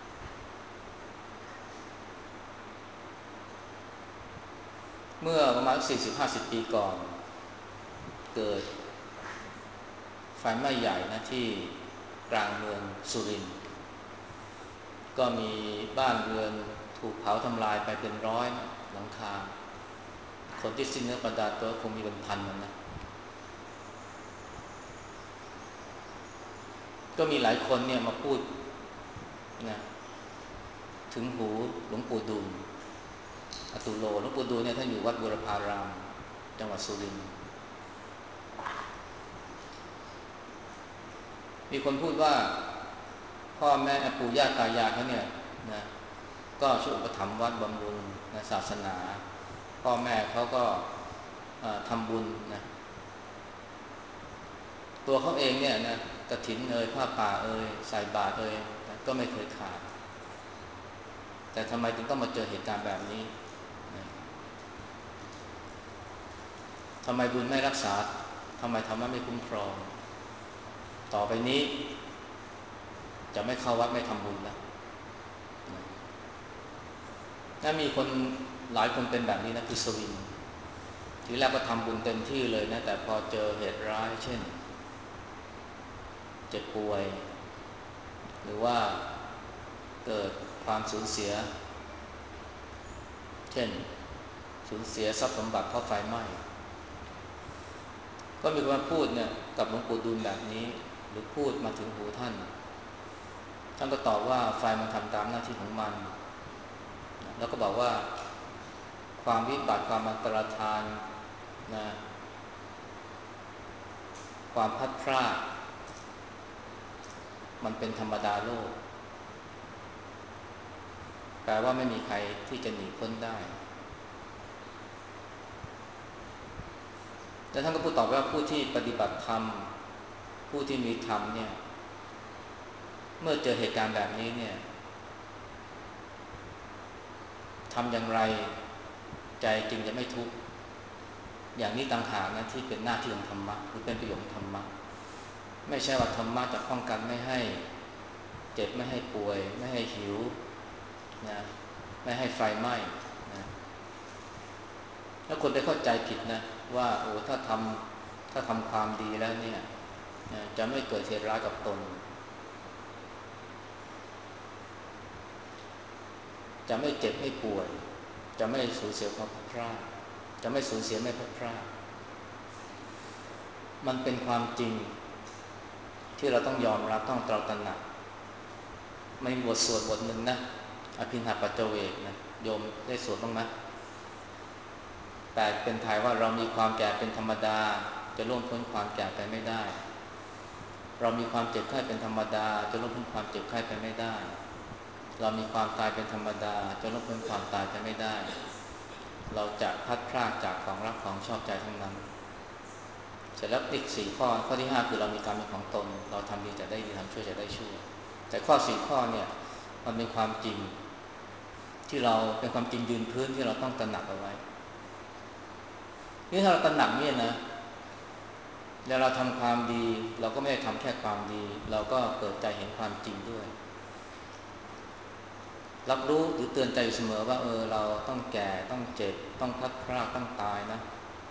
เมื่อประมาณ40-50 ปีก่อนเกิดไฟไหม้ใหญ่นะที่กลางเมืองสุรินทร์ก็มีบ้านเรือนถูกเผาทำลายไปเป็นร้อยหลังคาคนที่สิ้นเนื้อประดาตัวคงมีเป็นพันนะก็มีหลายคนเนี่ยมาพูดนะถึงหูหลวงปู่ดูลย์อตุโลหลวงปู่ดูลย์เนี่ยท่านอยู่วัดบุรพารามจังหวัดสุรินทร์มีคนพูดว่าพ่อแม่ปู่ย่าตายายเขาเนี่ยนะก็ช่วยอุปถัมภ์วัดบำรุงนะศาสนาพ่อแม่เขาก็ทำบุญนะตัวเขาเองเนี่ยนะกฐินผ้าป่าใส่บาตรนะก็ไม่เคยขาดแต่ทำไมถึงต้องมาเจอเหตุการณ์แบบนี้นะทำไมบุญไม่รักษาทำไมธรรมะไม่คุ้มครองต่อไปนี้จะไม่เข้าวัดไม่ทำบุญแล้วนะมีคนหลายคนเป็นแบบนี้นะคือสวิงทีแรกก็ทำบุญเต็มที่เลยนะแต่พอเจอเหตุร้ายเช่นเจ็บป่วยหรือว่าเกิดความสูญเสียเช่นสูญเสียทรัพย์สมบัติเพราะไฟไหม้ก็มีคนพูดเนี่ยกับหลวงปู่ดูลย์แบบนี้หรือพูดมาถึงหูท่านก็ตอบว่าไฟมันทำตามหน้าที่ของมันแล้วก็บอกว่าความวิบัติความอันตรธานนะความพัดพลาดมันเป็นธรรมดาโลกแปลว่าไม่มีใครที่จะหนีพ้นได้แต่ท่านก็พูดต่อว่าผู้ที่ปฏิบัติธรรมผู้ที่มีธรรมเนี่ยเมื่อเจอเหตุการณ์แบบนี้เนี่ยทำอย่างไรใจจึงจะไม่ทุกข์อย่างนี้ต่างหากนะที่เป็นหน้าที่ของธรรมะหรือเป็นประโยชน์ของธรรมะไม่ใช่ว่าธรรมะจะป้องกันไม่ให้เจ็บไม่ให้ป่วยไม่ให้หิวนะไม่ให้ไฟไหม้นะแล้วคนไปเข้าใจผิดนะว่าโอ้ถ้าทำความดีแล้วเนี่ยนะจะไม่เกิดเหตุร้ายกับตนจะไม่เจ็บไม่ป่วยจะไม่สูญเสียความพลาดพลาดจะไม่สูญเสียไม่พลาดพลาดมันเป็นความจริงที่เราต้องยอมรับต้องตระหนักไม่มีบทสวดบทหนึ่งนะอภินหปัจจเวกนะโยมได้สวดบ้างไหมแต่เป็นไทยว่าเรามีความแก่เป็นธรรมดาจะล่วงพ้นความแก่ไปไม่ได้เรามีความเจ็บไข้เป็นธรรมดาจะล่วงพ้นความเจ็บไข้ไปไม่ได้เรามีความตายเป็นธรรมดาจะล่วงพ้นความตายไปไม่ได้เราจะพลัดพรากจากของรักของชอบใจทั้งนั้นเสร็จแล้วอีก4ข้อที่5คือเรามีกรรมเป็นของตนเราทำดีจะได้ดีทำชั่วจะได้ชั่วแต่ข้อ4ข้อเนี่ยมันเป็นความจริงที่เราเป็นความจริงยืนพื้นที่เราต้องตระหนักเอาไว้นี่ถ้าเราตระหนักเนี่ยนะแล้วเราทำความดีเราก็ไม่ได้ทำแค่ความดีเราก็เปิดใจเห็นความจริงด้วยรับรู้หรือเตือนใจอยู่เสมอว่าเราต้องแก่ต้องเจ็บต้องพลัดพรากต้องตายนะ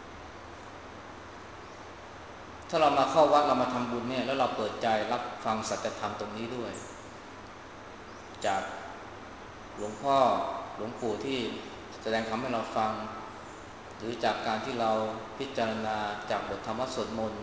ถ้าเรามาเข้าวัดเรามาทำบุญเนี่ยแล้วเราเปิดใจรับฟังสัจธรรมตรงนี้ด้วยจากหลวงพ่อหลวงปู่ที่แสดงธรรมให้เราฟังหรือจากการที่เราพิจารณาจากบทธรรมสวดมนต์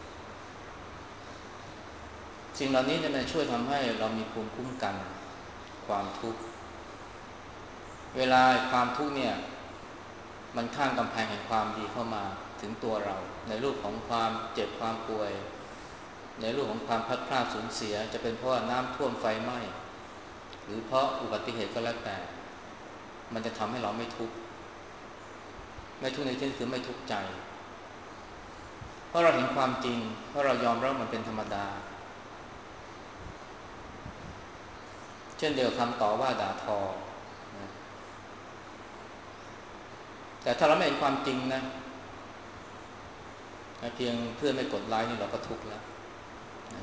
สิ่งเหล่านี้จะช่วยทำให้เรามีภูมิคุ้มกันความทุกข์เวลาความทุกข์เนี่ยมันข้ามกำแพงแห่งความดีเข้ามาถึงตัวเราในรูปของความเจ็บความป่วยในรูปของความพลัดพรากสูญเสียจะเป็นเพราะน้ำท่วมไฟไหม้หรือเพราะอุบัติเหตุก็แล้วแต่มันจะทำให้เราไม่ทุกข์ในที่นี้คือไม่ทุกข์ใจเพราะเราเห็นความจริงเพราะเรายอมรับมันเป็นธรรมดาเช่นเดียวคำต่อว่าด่าทอนะแต่ถ้าเราไม่เห็นความจริงนะเพียงเพื่อนไม่กดไลค์นี่เราก็ทุกข์แล้วนะ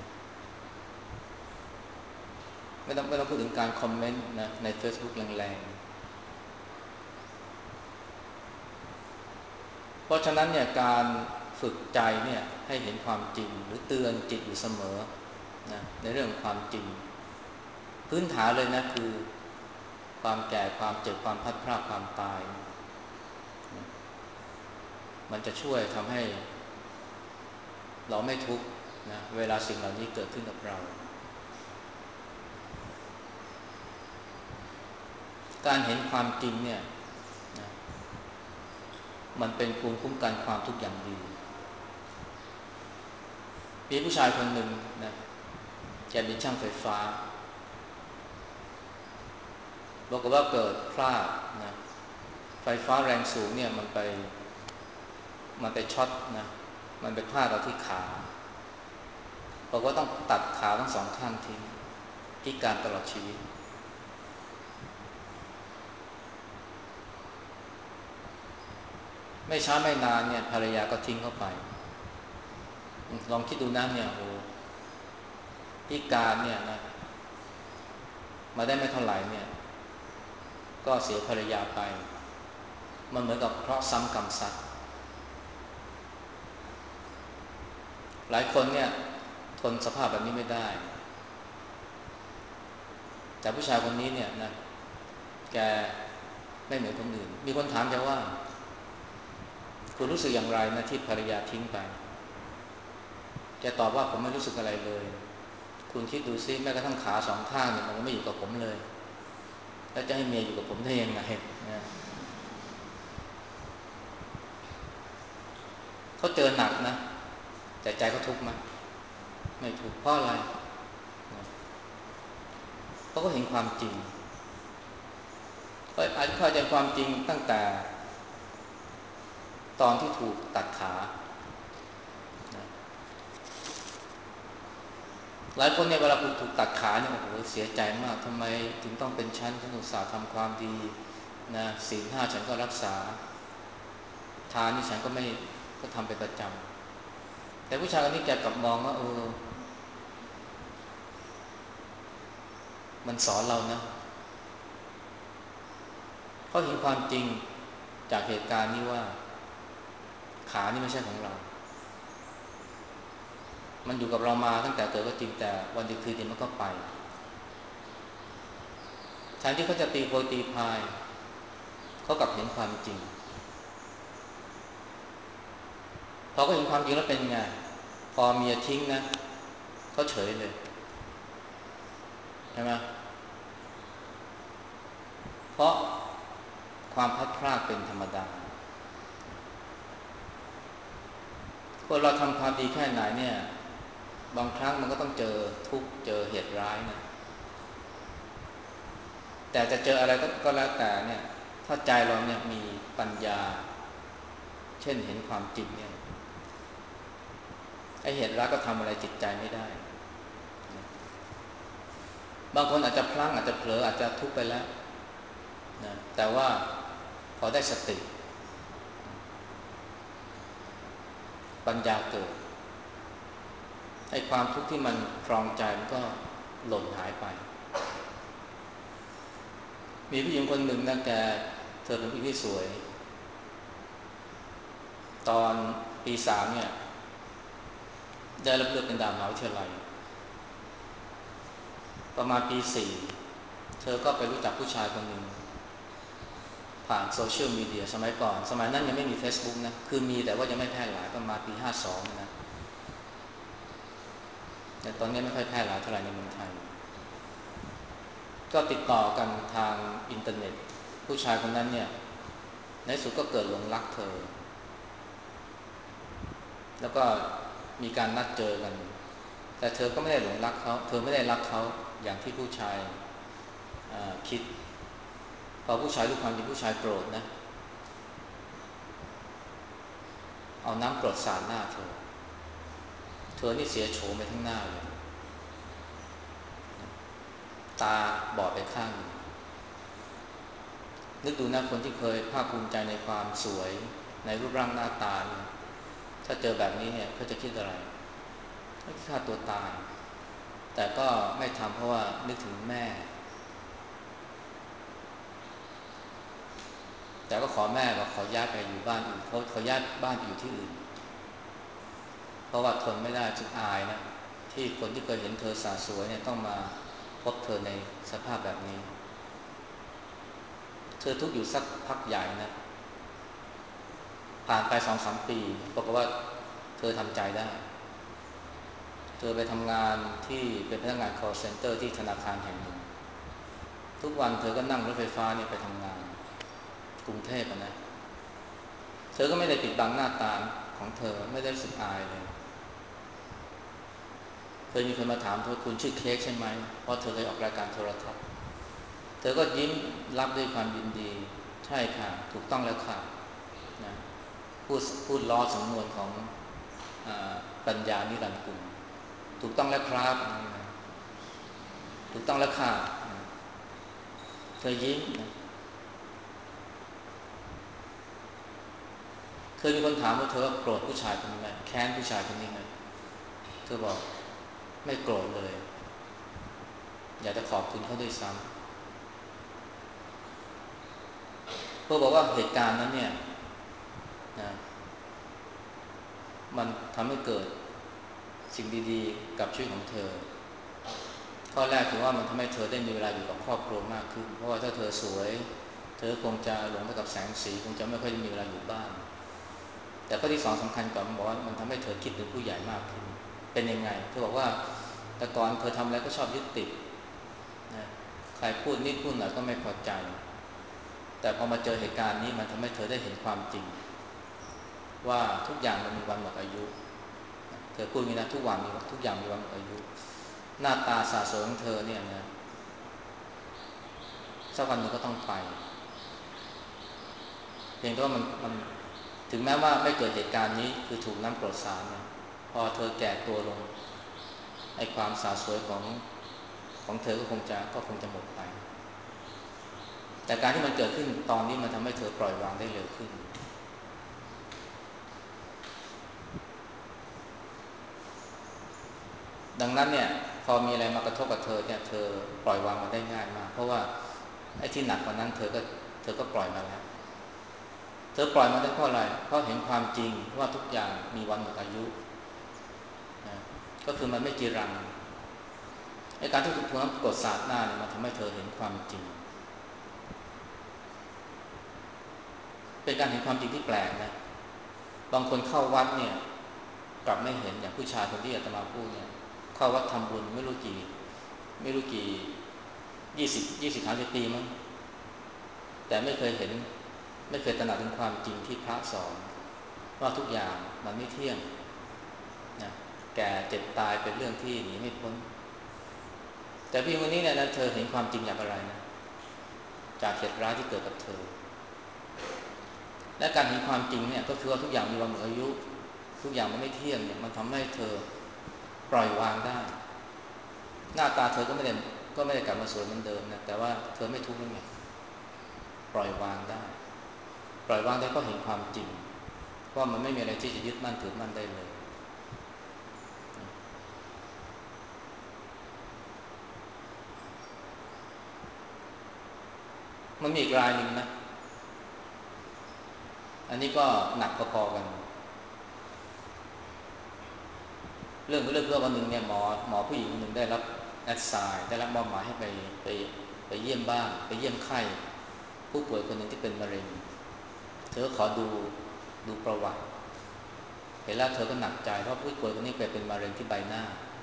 ไม่ต้องพูดถึงการคอมเมนต์นะใน Facebook แรงๆเพราะฉะนั้นเนี่ยการฝึกใจเนี่ยให้เห็นความจริงหรือเตือนจิตอยู่เสมอนะในเรื่องความจริงพื้นฐานเลยนะคือความแก่ความเจ็บความพลัดพรากความตายมันจะช่วยทำให้เราไม่ทุกข์นะเวลาสิ่งเหล่านี้เกิดขึ้นกับเราการเห็นความจริงเนี่ยนะมันเป็นภูมิคุ้มกันความทุกข์อย่างดีมีผู้ชายคนหนึ่งนะแกเป็นช่างไฟฟ้าบอกว่าเกิดพลาดนะไฟฟ้าแรงสูงเนี่ยมันไปช็อตนะมันไปพลาดเราที่ขาบอกว่าต้องตัดขาทั้งสองข้างทิ้งพิการตลอดชีวิตไม่ช้าไม่นานเนี่ยภรรยาก็ทิ้งเข้าไปลองคิดดูนะเนี่ยโอ้พิการเนี่ยนะมาได้ไม่เท่าไหร่เนี่ยก็เสียภรรยาไปมันเหมือนกับเคราะห์ซ้ำกรรมซัดหลายคนเนี่ยทนสภาพแบบนี้ไม่ได้แต่ผู้ชายคนนี้เนี่ยนะแกไม่เหมือนคนอื่นมีคนถามแกว่าคุณรู้สึกอย่างไรนะที่ภรรยาทิ้งไปแกตอบว่าผมไม่รู้สึกอะไรเลยคุณคิดดูซิแม้กระทั่งขาสองข้างเนี่ยมันไม่อยู่กับผมเลยแล้วจะให้เมียอยู่กับผมได้ยังไงนะเขาเจอหนักนะแต่ใจเขาทุกข์ไหมไม่ทุกข์เพราะอะไรเพราะเขาเห็นความจริงเขาอาจจะเข้าใจความจริงตั้งแต่ตอนที่ถูกตัดขาหลายคนเนี่ยเวลาถูกตัดขาเนี่ยโอ้โหเสียใจมากทำไมถึงต้องเป็นฉันอุตส่าห์ทำความดีนะศีลห้าฉันก็รักษาทานนี่ฉันก็ไม่ก็ทำเป็นประจำแต่ผู้ชายคนนี้แกกลับมองว่ามันสอนเรานะเขาเห็นความจริงจากเหตุการณ์นี้ว่าขานี่ไม่ใช่ของเรามันอยู่กับเรามาตั้งแต่เกิดก็จริงแต่วันดีคืนดีมันก็ไปแทนที่เขาจะตีโพยตีพายเขากลับเห็นความจริงพอเขาเห็นความจริงแล้วเป็นไงพอเมียทิ้งนะเขาเฉยเลยใช่ไหมเพราะความพลัดพรากเป็นธรรมดาคนเราทำความดีแค่ไหนเนี่ยบางครั้งมันก็ต้องเจอทุกข์เจอเหตุร้ายนะแต่จะเจออะไรก็แล้วแต่เนี่ยถ้าใจเราเนี่ยมีปัญญาเช่นเห็นความจริงเนี่ยไอ้เหตุร้ายก็ทำอะไรจิตใจไม่ได้บางคนอาจจะพลั้งอาจจะเผลออาจจะทุกข์ไปแล้วนะแต่ว่าพอได้สติปัญญาเกิดไอ้ความทุกข์ที่มันครองใจมันก็หล่นหายไปมีผู้หญิงคนหนึ่งนะเธอเป็นผู้หญิงที่สวยตอนปี 3เนี่ยได้รับเลือกเป็นดาวมหาวิทยาลัยประมาณปี 4เธอก็ไปรู้จักผู้ชายคนหนึ่งผ่านโซเชียลมีเดียสมัยก่อนสมัยนั้นยังไม่มี Facebook นะคือมีแต่ว่ายังไม่แพร่หลายประมาณปี 52นะแต่ตอนนี้ไม่ค่อยแพร่หลายเท่าไหร่ในเมืองไทยก็ติดต่อกันทางอินเทอร์เน็ตผู้ชายคนนั้นเนี่ยในสุดก็เกิดหลงรักเธอแล้วก็มีการนัดเจอกันแต่เธอก็ไม่ได้หลงรักเขาเธอไม่ได้รักเขาอย่างที่ผู้ชายคิดพอผู้ชายรู้ความจริงผู้ชายโกรธนะเอาน้ำกรดสาดหน้าเธอนี่เสียโฉมไปทั้งหน้าเลยตาบอดไปข้างนึกดูนะคนที่เคยภาคภูมิใจในความสวยในรูปร่างหน้าตาเนี่ยถ้าเจอแบบนี้เนี่ยเขาจะคิดอะไรเขาฆ่าตัวตายแต่ก็ไม่ทำเพราะว่านึกถึงแม่แต่ก็ขอแม่ว่าขอย้ายไปอยู่บ้านอื่นเขาย้ายบ้านไปอยู่ที่อื่นเพราะว่าทนไม่ได้จึงอายนะที่คนที่เคยเห็นเธอสาวสวยเนี่ยต้องมาพบเธอในสภาพแบบนี้เธอทุกข์อยู่สักพักใหญ่นะผ่านไป2-3 ปีบอกว่าเธอทำใจได้เธอไปทำงานที่เป็นพนักงาน call center ที่ธนาคารแห่งหนึ่งทุกวันเธอก็นั่งรถไฟฟ้าเนี่ยไปทำงานกรุงเทพนะเธอก็ไม่ได้ปิดบังหน้าตาของเธอไม่ได้รู้สึกอายเลยเคยมีคนมาถามเธอคุณชื่อเค้กใช่ไหมเพราะเธอเคยออกรายการโทรทัศน์เธอก็ยิ้มรับด้วยความยินดีใช่ค่ะถูกต้องแล้วค่ะนะพูดล้อสำนวนของปัญญานิรันดร์กุลถูกต้องแล้วครับถูกต้องแล้วค่ะเธอยิ้มนะเคยมีคนถามว่าเธอโกรธผู้ชายคนนี้ไหมแค้นผู้ชายคนนี้ไหมเธอบอกไม่โกรธเลยอยากจะขอบคุณเขาด้วยซ้ำเพื่อบอกว่าเหตุการณ์นั้นเนี่ยนะมันทำให้เกิดสิ่งดีๆกับชีวิตของเธอข้อแรกคือว่ามันทำให้เธอได้มีเวลาอยู่กับครอบครัวมากขึ้นเพราะว่าถ้าเธอสวยเธอคงจะหลงไปกับแสงสีคงจะไม่ค่อยได้มีเวลาอยู่บ้านแต่ข้อที่สองสำคัญกว่ามันบอกว่ามันทำให้เธอคิดเป็นผู้ใหญ่มากขึ้นเป็นยังไงเธอบอกว่าแต่ก่อนเธอทำอะไรก็ชอบยึดติดนะใครพูดนิดพูดหน่อยก็ไม่พอใจแต่พอมาเจอเหตุการณ์นี้มันทำให้เธอได้เห็นความจริงว่าทุกอย่างมันมีวันหมดอายุเธอพูดงี้นะทุกอย่างมีวันหมดอายุหน้าตาสะสวยของเธอเนี่ยนะสักวันหนึ่งก็ต้องไปเพียงแต่ว่ามันถึงแม้ว่าไม่เกิดเหตุการณ์นี้คือถูกน้ำกรดสาดเนี่ยพอเธอแก่ตัวลงไอ้ความสะสวยของเธอก็คงจะหมดไปแต่การที่มันเกิดขึ้นตอนนี้มันทำให้เธอปล่อยวางได้เร็วขึ้นดังนั้นเนี่ยพอมีอะไรมากระทบกับเธอเนี่ยเธอปล่อยวางมันได้ง่ายมากเพราะว่าไอ้ที่หนักกว่านั้นเธอก็ปล่อยมาแล้วเธอปล่อยมาได้เพราะอะไรเพราะเห็นความจริงว่าทุกอย่างมีวันหมดอายุนะก็คือมันไม่จีรังไอ้การที่ถูกน้ำกรดสาดหน้าเนี่ยมันทำให้เธอเห็นความจริงเป็นการเห็นความจริงที่แปลกนะบางคนเข้าวัดเนี่ยกลับไม่เห็นอย่างผู้ชายคนที่อาตมาพูดเนี่ยเข้าวัดทำบุญไม่รู้กี่20-30 ปีมั้งแต่ไม่เคยเห็นไม่เคยตระหนักถึงความจริงที่พระสอนว่าทุกอย่างมันไม่เที่ยงนะแก่เจ็บตายเป็นเรื่องที่หนีไม่พ้นแต่พี่คนนี้เนี่ยนะเธอเห็นความจริงจากอะไรนะจากเหตุร้ายที่เกิดกับเธอและการเห็นความจริงเนี่ยก็คือว่าทุกอย่างมีวันหมดอายุทุกอย่างมันไม่เที่ยงเนี่ยมันทำให้เธอปล่อยวางได้หน้าตาเธอก็ไม่ได้กลับมาสวยเหมือนเดิมนะแต่ว่าเธอไม่ทุกข์แล้วไงปล่อยวางได้ปล่อยวางได้เพราะเห็นความจริงว่ามันไม่มีอะไรที่จะยึดมั่นถือมั่นได้เลยมันมีอีกรายหนึ่งนะอันนี้ก็หนักพอๆกันเรื่องวันหนึ่งเนี่ยหมอผู้หญิงคนหนึ่งได้รับแอดไซน์ได้รับมอบหมายให้ไปไปเยี่ยมบ้านไปเยี่ยมไข้ผู้ป่วยคนหนึ่งที่เป็นมะเร็งเธอขอดูประวัติเห็นแล้วเธอก็หนักใจเพราะผู้ป่วยคนนี้เป็นมะเร็งที่ใบหน้า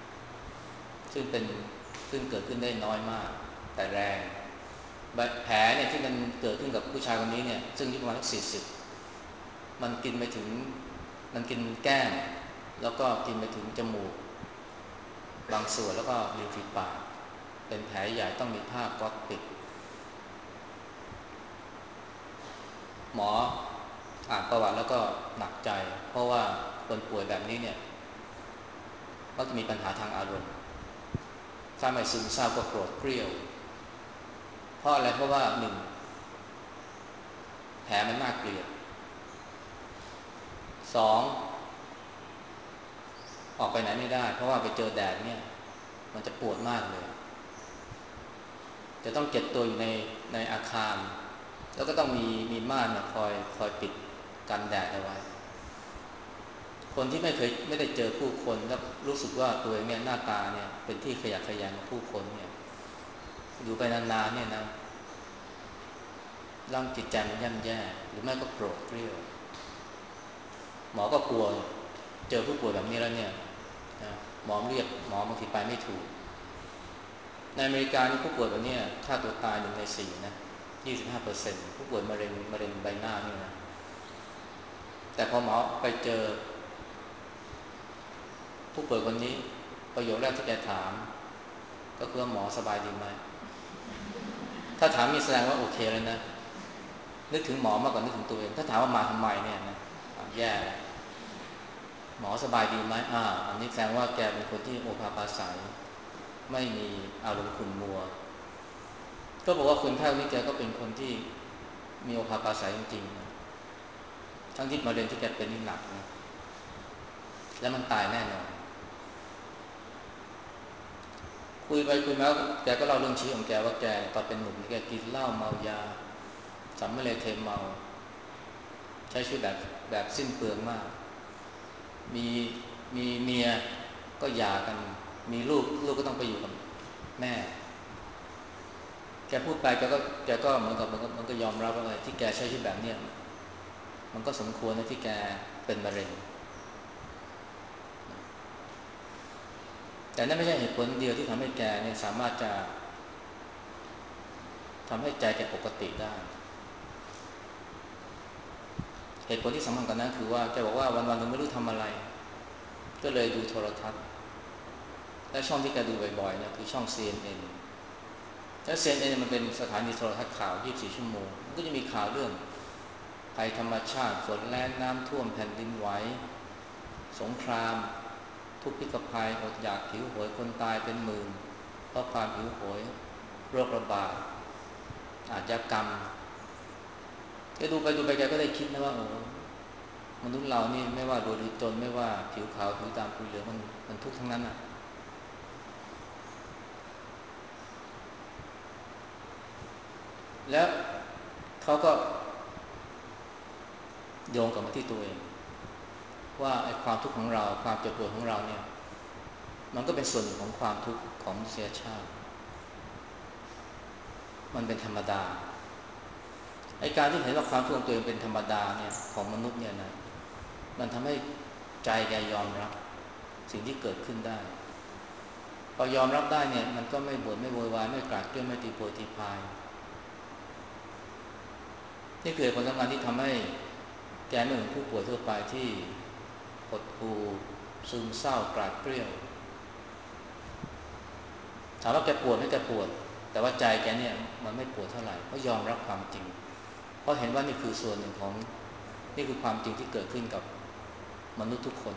ซึ่งเกิดขึ้นได้น้อยมากแต่แรงแผลเนี่ยที่มันเกิดขึ้นกับผู้ชายคนนี้เนี่ยซึ่งอายุประมาณ40มันกินไปถึงมันกินแก้มแล้วก็กินไปถึงจมูกบางส่วนแล้วก็ริมฝีปากเป็นแผลใหญ่ต้องมีผ้าก๊อซปิดหมออ่านประวัติแล้วก็หนักใจเพราะว่าคนป่วยแบบนี้เนี่ยก็จะมีปัญหาทางอารมณ์ถ้าไม่ซึมเศร้าก็โกรธเกรี้ยวเพราะอะไรเพราะว่าหนึ่งแผลมันน่าเกลียดสองออกไปไหนไม่ได้เพราะว่าไปเจอแดดเนี่ยมันจะปวดมากเลยจะต้องเก็บตัวอยู่ในอาคารแล้วก็ต้องมีม่านเนี่ยคอยปิดกันแดดเอาไว้คนที่ไม่ได้เจอผู้คนแล้วรู้สึกว่าตัวเองเนี่ยหน้าตาเนี่ยเป็นที่ขยะแขยงของผู้คนเนี่ยอยู่ไปนานๆเนี่ยนะร่างจิตใจมันย่ำแย่หรือไม่ก็โกรธเกรี้ยวหมอก็กลัวเจอผู้ป่วยแบบนี้แล้วเนี่ยนะหมอบางทีไปไม่ถูกในอเมริกานี่ผู้ป่วยแบบนี้ฆ่าตัวตาย1 ใน 4นะ25%ผู้ป่วยมะเร็งใบหน้านี่นะแต่พอหมอไปเจอผู้ป่วยคนนี้ประโยคแรกที่แกถามก็คือว่าหมอสบายดีไหมถ้าถามมีแสดงว่าโอเคเลยนะนึกถึงหมอมากกว่านึกถึงตัวเองถ้าถามว่ามาทำไมเนี่ยนะแย่แล้วหมอสบายดีไหมอันนี้แสดงว่าแกเป็นคนที่โอภาปาศัยไม่มีอารมณ์ขุ่นมัวก็บอกว่าคนไข้คนนี้แกก็เป็นคนที่มีโอภาปาศัยจริงๆนะทั้งที่มะเร็งที่แกเป็นนี่หนักนะแล้วมันตายแน่นอนคุยไปคุยมาแกก็เล่าเรื่องชีวิตของแกว่าแกตอนเป็นหนุ่มนี่แกกินเหล้าเมายาสำเร็จเทเมาใช้ชีวิตแบบสิ้นเปลืองมากมีมีเมียก็หย่ากันมีลูกก็ต้องไปอยู่กับแม่แกพูดไปแกก็เหมือนกับมันก็ยอมรับว่าที่แกใช้ชีวิตแบบเนี้ยมันก็สมควรนะที่แกเป็นมะเร็งแต่นั่นไม่ใช่เหตุผลเดียวที่ทำให้แกเนี่ยสามารถจะทำให้ใจแกปกติได้เหตุผลที่สำคัญกว่านั้นคือว่าแกบอกว่าวันๆนึงไม่รู้ทำอะไรก็เลยดูโทรทัศน์และช่องที่แกดูบ่อยๆเนี่ยคือช่อง CNN แล้ว CNN มันเป็นสถานีโทรทัศน์ข่าว24 ชั่วโมงมันก็จะมีข่าวเรื่องภัยธรรมชาติฝนแล้งน้ำท่วมแผ่นดินไหวสงครามทุพพิกภัยอดอยากหิวโหยคนตายเป็นหมื่นเพราะความหิวโหยโรคระบาดอาชญากรรมแกดูไปแกก็ได้คิดนะว่ามนุษย์เรานี่ไม่ว่ารวยหรือจนไม่ว่าผิวขาวผิวดำผิวเหลืองมันทุกข์ทั้งนั้นอ่ะแล้วเขาก็โยงกลับมาที่ตัวเองว่าไอ้ความทุกข์ของเราความเจ็บปวดของเราเนี่ยมันก็เป็นส่วนหนึ่งของความทุกข์ของมนุษยชาติมันเป็นธรรมดาไอ้การที่เห็นว่าความทุกข์ของตัวเองเป็นธรรมดาเนี่ยของมนุษย์เนี่ยนะมันทำให้ใจแกยอมรับสิ่งที่เกิดขึ้นได้พอยอมรับได้เนี่ยมันก็ไม่บ่นไม่โวยวายไม่กราดเกรี้ยวไม่ตีโพยตีพายนี่คือผลสำคัญที่ทำให้แกไม่เหมือนผู้ป่วยทั่วไปที่หดหู่ซึมเศร้ากราดเกรี้ยวถามว่าแกปวดไหมแกปวดแต่ว่าใจแกเนี่ยมันไม่ปวดเท่าไหร่เพราะยอมรับความจริงเพราะเห็นว่านี่คือส่วนหนึ่งของนี่คือความจริงที่เกิดขึ้นกับมนุษย์ทุกคน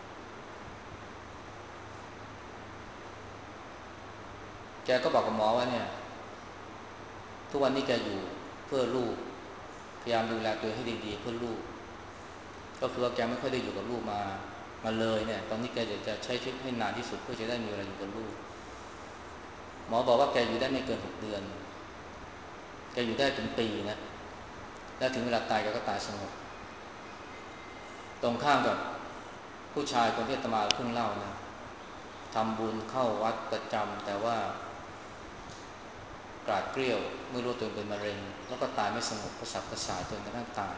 แกก็บอกกับหมอว่าเนี่ยทุกวันนี้แกอยู่เพื่อลูกพยายามดูแลตัวให้ดีๆเพื่อลูกก็คือว่าแกไม่ค่อยได้อยู่กับลูกมาเลยเนี่ยตอนนี้แกอยากจะใช้ชีวิตให้นานที่สุดเพื่อจะได้มีเวลาอยู่กับลูกหมอบอกว่าแกอยู่ได้ไม่เกิน6 เดือนแกอยู่ได้ถึงปีนะแล้วถึงเวลาตายแกก็ตายสงบตรงข้ามกับผู้ชายคนที่อาตมาเพิ่งเล่านะทำบุญเข้าวัดประจำแต่ว่ากราดเกรี้ยวเมื่อรู้ตัวเองเป็นมะเร็งแล้วก็ตายไม่สงบกระสับกระส่ายจนกระทั่งตาย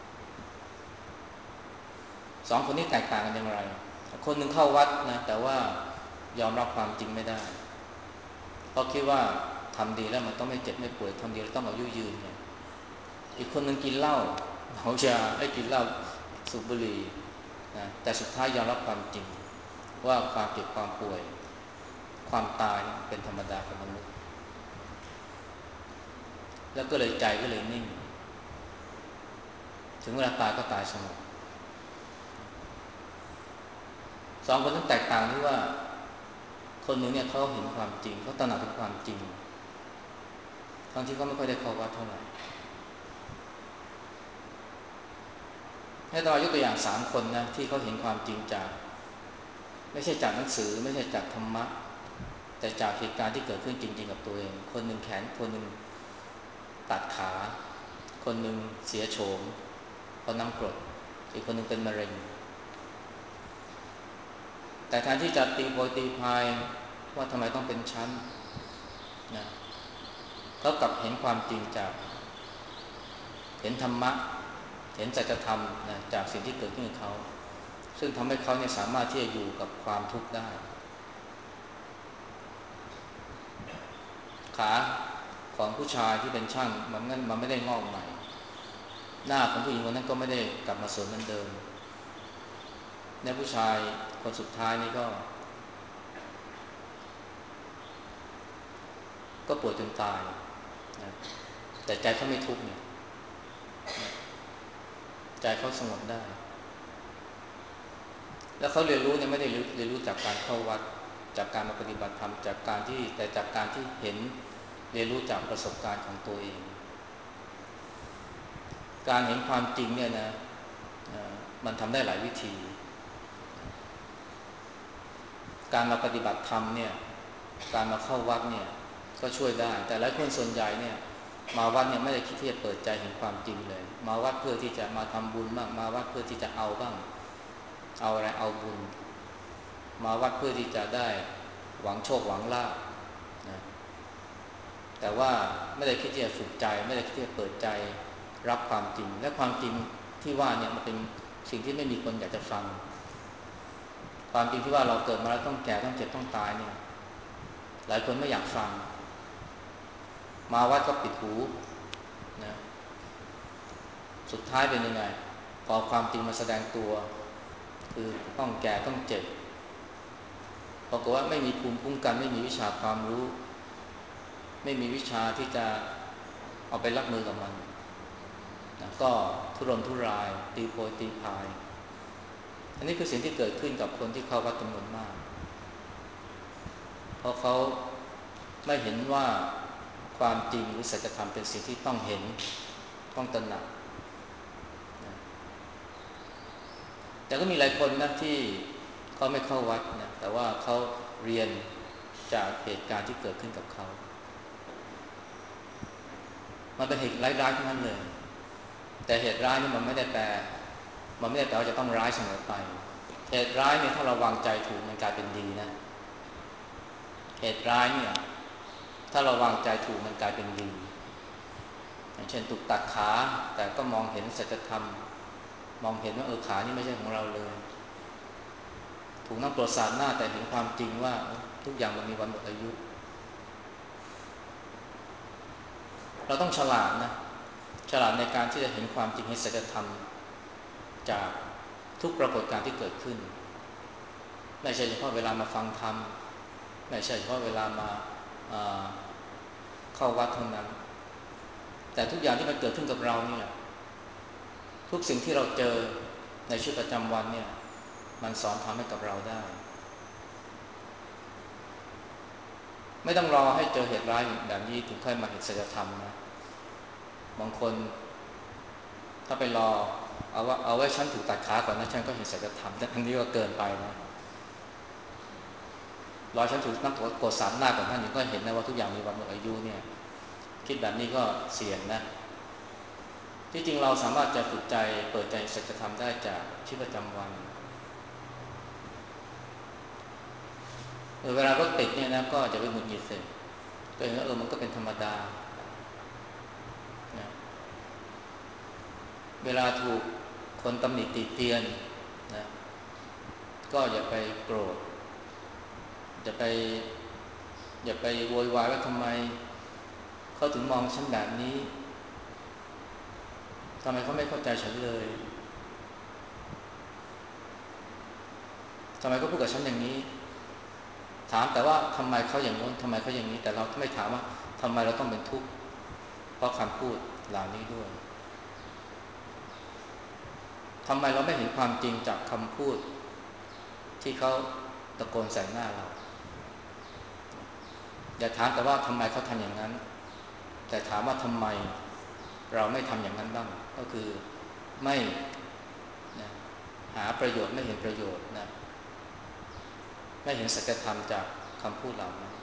สองคนนี้แตกต่างกันอย่างไรคนหนึ่งเข้าวัดนะแต่ว่ายอมรับความจริงไม่ได้เพราะคิดว่าทำดีแล้วมันต้องไม่เจ็บไม่ป่วยทำดีแล้วต้องอายุยืนเนี่ยอีกคนหนึ่งกินเหล้าเมายาให้กินเหล้าสูบบุหรี่นะแต่สุดท้ายยอมรับความจริงว่าความเจ็บความป่วยความตายเป็นธรรมดาของมนุษย์แล้วก็เลยใจก็เลยนิ่งถึงเวลาตายก็ตายสงบสองคนนั้นแตกต่างที่ว่าคนหนึ่งเนี่ยเขาเห็นความจริงเขาตระหนักถึงความจริงทั้งที่เขาไม่ค่อยได้เข้าวัดเท่าไหร่ให้เรายกตัวอย่าง3 คนนะที่เขาเห็นความจริงจากไม่ใช่จากหนังสือไม่ใช่จากธรรมะแต่จากเหตุการณ์ที่เกิดขึ้นจริงๆกับตัวเองคนหนึ่งแขนคนหนึ่งตัดขาคนหนึ่งเสียโฉมเพราะน้ำกรดอีกคนหนึ่งเป็นมะเร็งแต่แทนที่จะตีโพยตีพายว่าทำไมต้องเป็นชั้นนะเขากลับเห็นความจริงจากเห็นธรรมะเห็นสัจธรรมนะจากสิ่งที่เกิดขึ้นกับเขาซึ่งทำให้เขาเนี่ยสามารถที่จะอยู่กับความทุกข์ได้ขาของผู้ชายที่เป็นช่างมันไม่ได้งอกใหม่หน้าของผู้หญิงคนนั้นก็ไม่ได้กลับมาสวยเหมือนเดิมในผู้ชายคนสุดท้ายนี่ก็ป่วยจนตายนะแต่ใจเขาไม่ทุกข์เนี่ยใจเขาสงบได้แล้วเขาเรียนรู้เนี่ยไม่ได้เรียนรู้จากการเข้าวัดจากการมาปฏิบัติธรรมจากการที่แต่จากการที่เห็นเรียนรู้จากประสบการณ์ของตัวเองการเห็นความจริงเนี่ยนะมันทำได้หลายวิธีการมาปฏิบัติธรรมเนี่ยการมาเข้าวัดเนี่ยก็ช่วยได้แต่หลายคนส่วนใหญ่เนี่ยมาวัดเนี่ยไม่ได้คิดที่จะเปิดใจเห็นความจริงเลยมาวัดเพื่อที่จะมาทำบุญบ้างมาวัดเพื่อที่จะเอาบ้างเอาอะไรเอาบุญมาวัดเพื่อที่จะได้หวังโชคหวังลาภนะแต่ว่าไม่ได้คิดที่จะฝึกใจไม่ได้คิดที่จะเปิดใจรับความจริงและความจริงที่ว่าเนี่ยมันเป็นสิ่งที่ไม่มีคนอยากจะฟังความจริงที่ว่าเราเกิดมาแล้วต้องแก่ต้องเจ็บต้องตายเนี่ยหลายคนไม่อยากฟังมาวัดก็ปิดหูนะสุดท้ายเป็นยังไงพอความจริงมาแสดงตัวคือต้องแก่ต้องเจ็บปรากฏว่าไม่มีภูมิคุ้มกันไม่มีวิชาความรู้ไม่มีวิชาที่จะเอาไปรับมือกับมันนะก็ทุรนทุรายตีโพยตีพายอันนี้คือสิ่งที่เกิดขึ้นกับคนที่เข้าวัดจำนวนมากเพราะเขาไม่เห็นว่าความจริงหรือสัจธรรมเป็นสิ่งที่ต้องเห็นต้องตระหนักนะแต่ก็มีหลายคนนะที่เขาไม่เข้าวัดนะแต่ว่าเขาเรียนจากเหตุการณ์ที่เกิดขึ้นกับเขามันเป็นเหตุร้ายๆทั้งนั้นเลยแต่เหตุร้ายนี่มันไม่ได้แปลว่าจะต้องร้ายเสมอไปเหตุร้ายเนี่ยถ้าเราวางใจถูกมันกลายเป็นดีนะเหตุร้ายเนี่ยถ้าเราวางใจถูกมันกลายเป็นดีเช่นถูกตัดขาแต่ก็มองเห็นสัจธรรมมองเห็นว่าขานี่ไม่ใช่ของเราเลยถูกน้ำกรดสาดหน้าแต่เห็นความจริงว่าทุกอย่างมันมีวันหมดอายุเราต้องฉลาดนะฉลาดในการที่จะเห็นความจริงเห็นสัจธรรมจากทุกปรากฏการณ์ที่เกิดขึ้นไม่ใช่เฉพาะเวลามาฟังธรรมไม่ใช่เฉพาะเวลามาเข้าวัดเท่านั้นแต่ทุกอย่างที่มันเกิดขึ้นกับเราเนี่ยทุกสิ่งที่เราเจอในชีวิตประจำวันเนี่ยมันสอนทำให้กับเราได้ไม่ต้องรอให้เจอเหตุร้ายแบบนี้ถึงค่อยมาเห็นสัจธรรมนะบางคนถ้าไปรอเอาไว้ฉันถูกตัดขาก่อนนะฉันก็เห็นสัจธรรมแต่อันนี้ก็เกินไปนะรอฉันถูกนักกดสามหน้าก่อนท่านถึงก็เห็นนะว่าทุกอย่างมีวันหมดอายุเนี่ยคิดแบบนี้ก็เสี่ยงนะที่จริงเราสามารถจะฝึกใจเปิดใจสัจธรรมได้จากชีวิตประจำวันเวลารถติดเนี่ยนะก็จะไปหงุดหงิดเสร็จก็เห็นว่ามันก็เป็นธรรมดานะเวลาถูกคนตำหนิติเตียนนะก็อย่าไปโกรธอย่าไปโวยวายว่าทำไมเขาถึงมองฉันแบบนี้ทำไมเขาไม่เข้าใจฉันเลยทำไมเขาพูดกับฉันอย่างนี้ถามแต่ว่าทำไมเขาอย่างโน้นทำไมเขาอย่างนี้แต่เราไม่ถามว่าทำไมเราต้องเป็นทุกข์เพราะคำพูดเหล่านี้ด้วยทำไมเราไม่เห็นความจริงจากคำพูดที่เขาตะโกนใส่หน้าเราอย่าถามแต่ว่าทำไมเขาทำอย่างนั้นแต่ถามว่าทำไมเราไม่ทำอย่างนั้นบ้างก็คือไม่นะหาประโยชน์ไม่เห็นประโยชน์นะไม่เห็นสัจธรรมจากคำพูดเหล่านั้น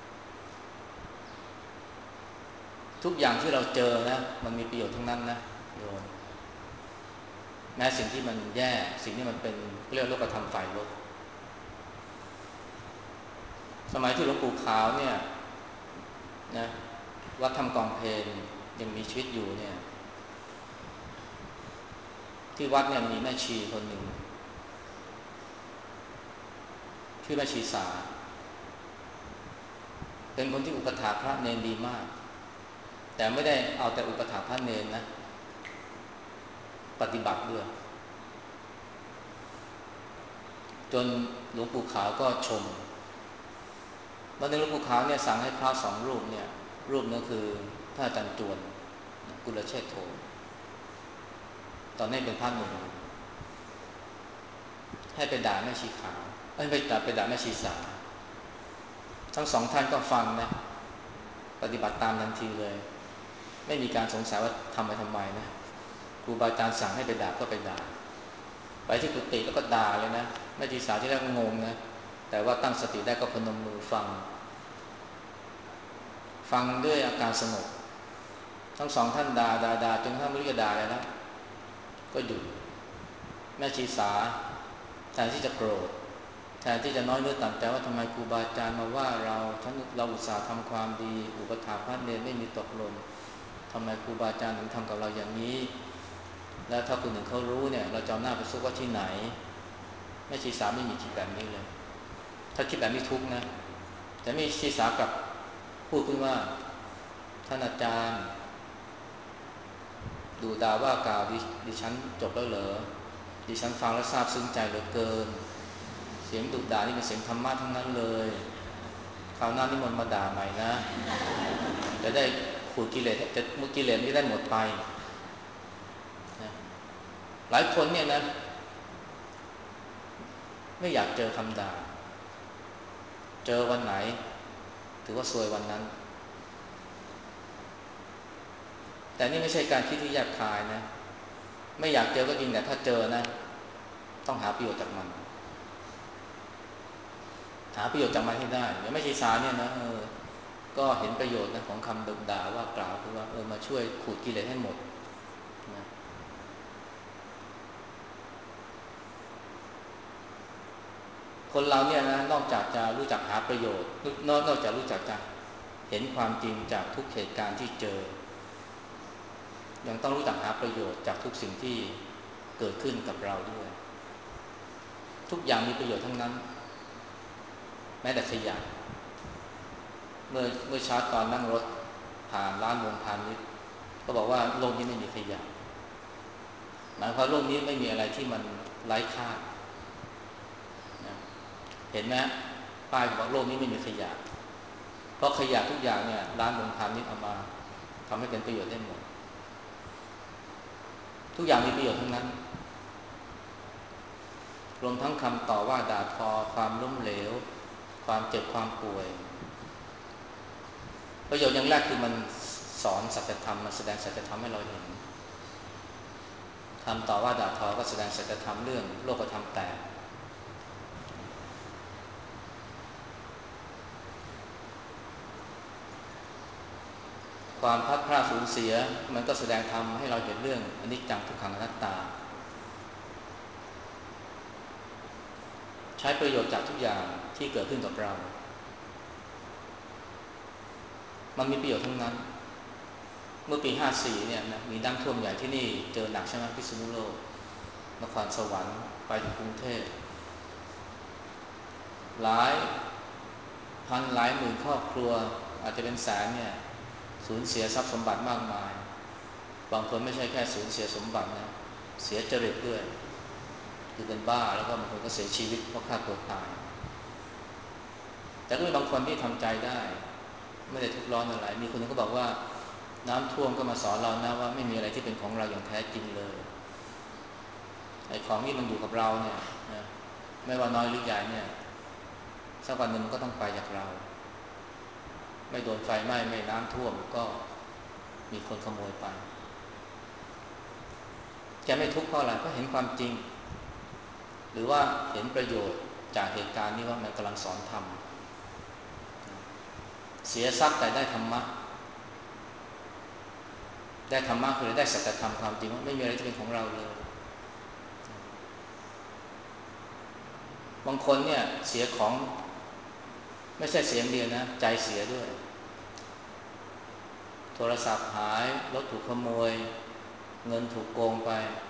ทุกอย่างที่เราเจอนะมันมีประโยชน์ทั้งนั้นนะโยมแม้สิ่งที่มันแย่สิ่งที่มันเป็นเรียกโลกธรรมฝ่ายลบสมัยที่หลวงปู่ขาวเนี่ยนะวัดธรรมกองเพลยังมีชีวิตอยู่เนี่ยที่วัดเนี่ยมีแม่ชีคนหนึ่งชื่อแม่ชีสาเป็นคนที่อุปถากพระเนรดีมากแต่ไม่ได้เอาแต่อุปถากพระเนรนะปฏิบัติด้วยจนหลวงปู่ขาวก็ชมวันนึงหลวงปู่ขาวเนี่ยสั่งให้พระสองรูปเนี่ยรูปนึงคือพระอาจารย์จวนกุลเชษโธตอนนี้เป็นพระหนุ่มให้ไปด่าแม่ชีขาวไปด่าแม่ชีสาทั้งสองท่านก็ฟังนะปฏิบัติตามทันทีเลยไม่มีการสงสัยว่าทำไปทำไมนะครูบาอาจารย์สั่งให้ไปด่าก็ไปด่าไปที่กุฏิแล้วก็ด่าเลยนะแม่ชีสาที่แรกงงนะแต่ว่าตั้งสติได้ก็พนมมือฟังด้วยอาการสงบทั้งสองท่านด่าจนท่านไม่รู้จะด่าอะไรแล้วก็หยุดแม่ชีสาแทนที่จะโกรธแทนที่จะน้อยเนื้อต่ำใจว่าทำไมครูบาอาจารย์มาว่าเราอุตส่าห์ทำความดีอุปถากพระเนรไม่มีตกหล่นทำไมครูบาอาจารย์ถึงทำกับเราอย่างนี้แล้วถ้าคนหนึ่งเขารู้เนี่ยเราจะเอาหน้าไปซุกว่าที่ไหนแม่ชีสาไม่มีคิดแบบนี้เลยถ้าคิดแบบนี้ทุกนะแต่แม่ชีสากลับพูดขึ้นว่าท่านอาจารย์ดูด่าว่ากล่าวดิฉันจบแล้วเหรอดิฉันฟังแล้วซาบซึ้งใจเหลือเกินเสียงดุด่านี่เป็นเสียงธรรมะทั้งนั้นเลยคราวหน้านิมนต์มาด่าใหม่นะจะได้ขูดกิเลสจะมุกิเลสนี้ได้หมดไปนะหลายคนเนี่ยนะไม่อยากเจอคำด่าเจอวันไหนถือว่าซวยวันนั้นแต่นี่ไม่ใช่การคิดที่แยบคายนะไม่อยากเจอก็จริงแต่ถ้าเจอนะต้องหาประโยชน์จากมันหาประโยชน์จากมันให้ได้อย่างไม่ชีสาเนี่ยนะก็เห็นประโยชน์นะของคำดุด่าว่ากล่าวคือว่ามาช่วยขูดกิเลสให้หมดนะคนเราเนี่ยนะนอกจากจะรู้จักหาประโยชน์นอกจากรู้จักจะเห็นความจริงจากทุกเหตุการณ์ที่เจอยังต้องรู้จักหาประโยชน์จากทุกสิ่งที่เกิดขึ้นกับเราด้วยทุกอย่างมีประโยชน์ทั้งนั้นแม้แต่ขยะเมื่อเช้าตอนนั่งรถผ่านร้านวงพาณิชย์ก็บอกว่าโลกนี้ไม่มีขยะหมายความโลกนี้ไม่มีอะไรที่มันไร้ค่านะเห็นไหมป้ายบอกโลกนี้ไม่มีขยะเพราะขยะทุกอย่างเนี่ยร้านวงพาณิชย์เอามาทำให้เป็นประโยชน์ได้หมดทุกอย่างมีประโยชน์ทั้งนั้นรวมทั้งคำต่อว่าด่าทอความล้มเหลวความเจ็บความป่วยประโยชน์อย่างแรกคือมันสอนสัจธรรมมันแสดงสัจธรรมให้เราเห็นคำต่อว่าด่าทอก็แสดงสัจธรรมเรื่องโลกธรรมแตกความพลัดพรากสูญเสียมันก็แสดงธรรมให้เราเห็นเรื่องอนิจจังทุกขังอนัตตาใช้ประโยชน์จากทุกอย่างที่เกิดขึ้นกับเรามันมีประโยชน์ทั้งนั้นเมื่อปี54เนี่ยนะมีน้ำท่วมใหญ่ที่นี่เจอหนักใช่ไหมพิษณุโลกนครสวรรค์ไปถึงกรุงเทพหลายพันหลายหมื่นครอบครัวอาจจะเป็นแสนเนี่ยสูญเสียทรัพย์สมบัติมากมายบางคนไม่ใช่แค่สูญเสียสมบัตินะเสียจริตด้วยคือเป็นบ้าแล้วก็บางคนก็เสียชีวิตเพราะฆ่าตัวตายแต่ก็มีบางคนที่ทำใจได้ไม่ได้ทุกข์ร้อนอะไรมีคนนึงก็บอกว่าน้ำท่วมก็มาสอนเรานะว่าไม่มีอะไรที่เป็นของเราอย่างแท้จริงเลยไอ้ของที่มันอยู่กับเราเนี่ยนะไม่ว่าน้อยหรือใหญ่เนี่ยสักวันหนึ่งมันก็ต้องไปจากเราไม่โดนไฟไหม้ไม่น้ำท่วมก็มีคนขโมยไปแกไม่ทุกข์เพราะอะไรเพราะเห็นความจริงหรือว่าเห็นประโยชน์จากเหตุการณ์นี้ว่ามันกำลังสอนธรรมเสียทรัพย์แต่ได้ธรรมะได้ธรรมะคือได้สัจธรรมความจริงว่าไม่มีอะไรที่เป็นของเราเลยบางคนเนี่ยเสียของไม่ใช่เสียงเดียวนะใจเสียด้วยโทรศัพท์หายรถถูกขโมยเงินถูกโกงไป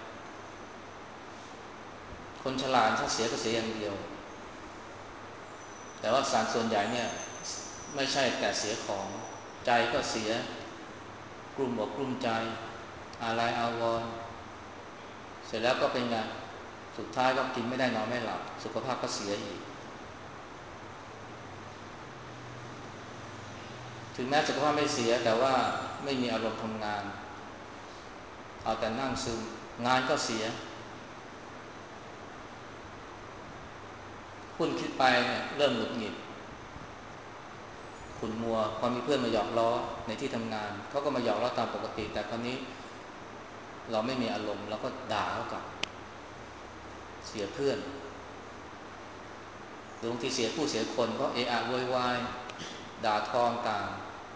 คนฉลาดถ้าเสียก็เสียอย่างเดียวแต่ว่าสารส่วนใหญ่เนี่ยไม่ใช่แต่เสียของใจก็เสียกลุ้มอกกลุ้มใจอาลัยอาวรณ์เสร็จแล้วก็เป็นไงสุดท้ายก็กินไม่ได้นอนไม่หลับสุขภาพก็เสียอีกถึงแม้สุขภาพไม่เสียแต่ว่าไม่มีอารมณ์ทำงานเอาแต่นั่งซึมงานก็เสียคุณคิดไปเนี่ยเริ่มหงุดหงิดขุ่นมัวพอมีเพื่อนมาหยอกล้อในที่ทำงานเขาก็มาหยอกล้อตามปกติแต่คราวนี้เราไม่มีอารมณ์เราก็ด่าเขากลับเสียเพื่อนหรือบางทีเสียผู้เสียคนเพราะเอะอะโวยวายด่าทอต่าง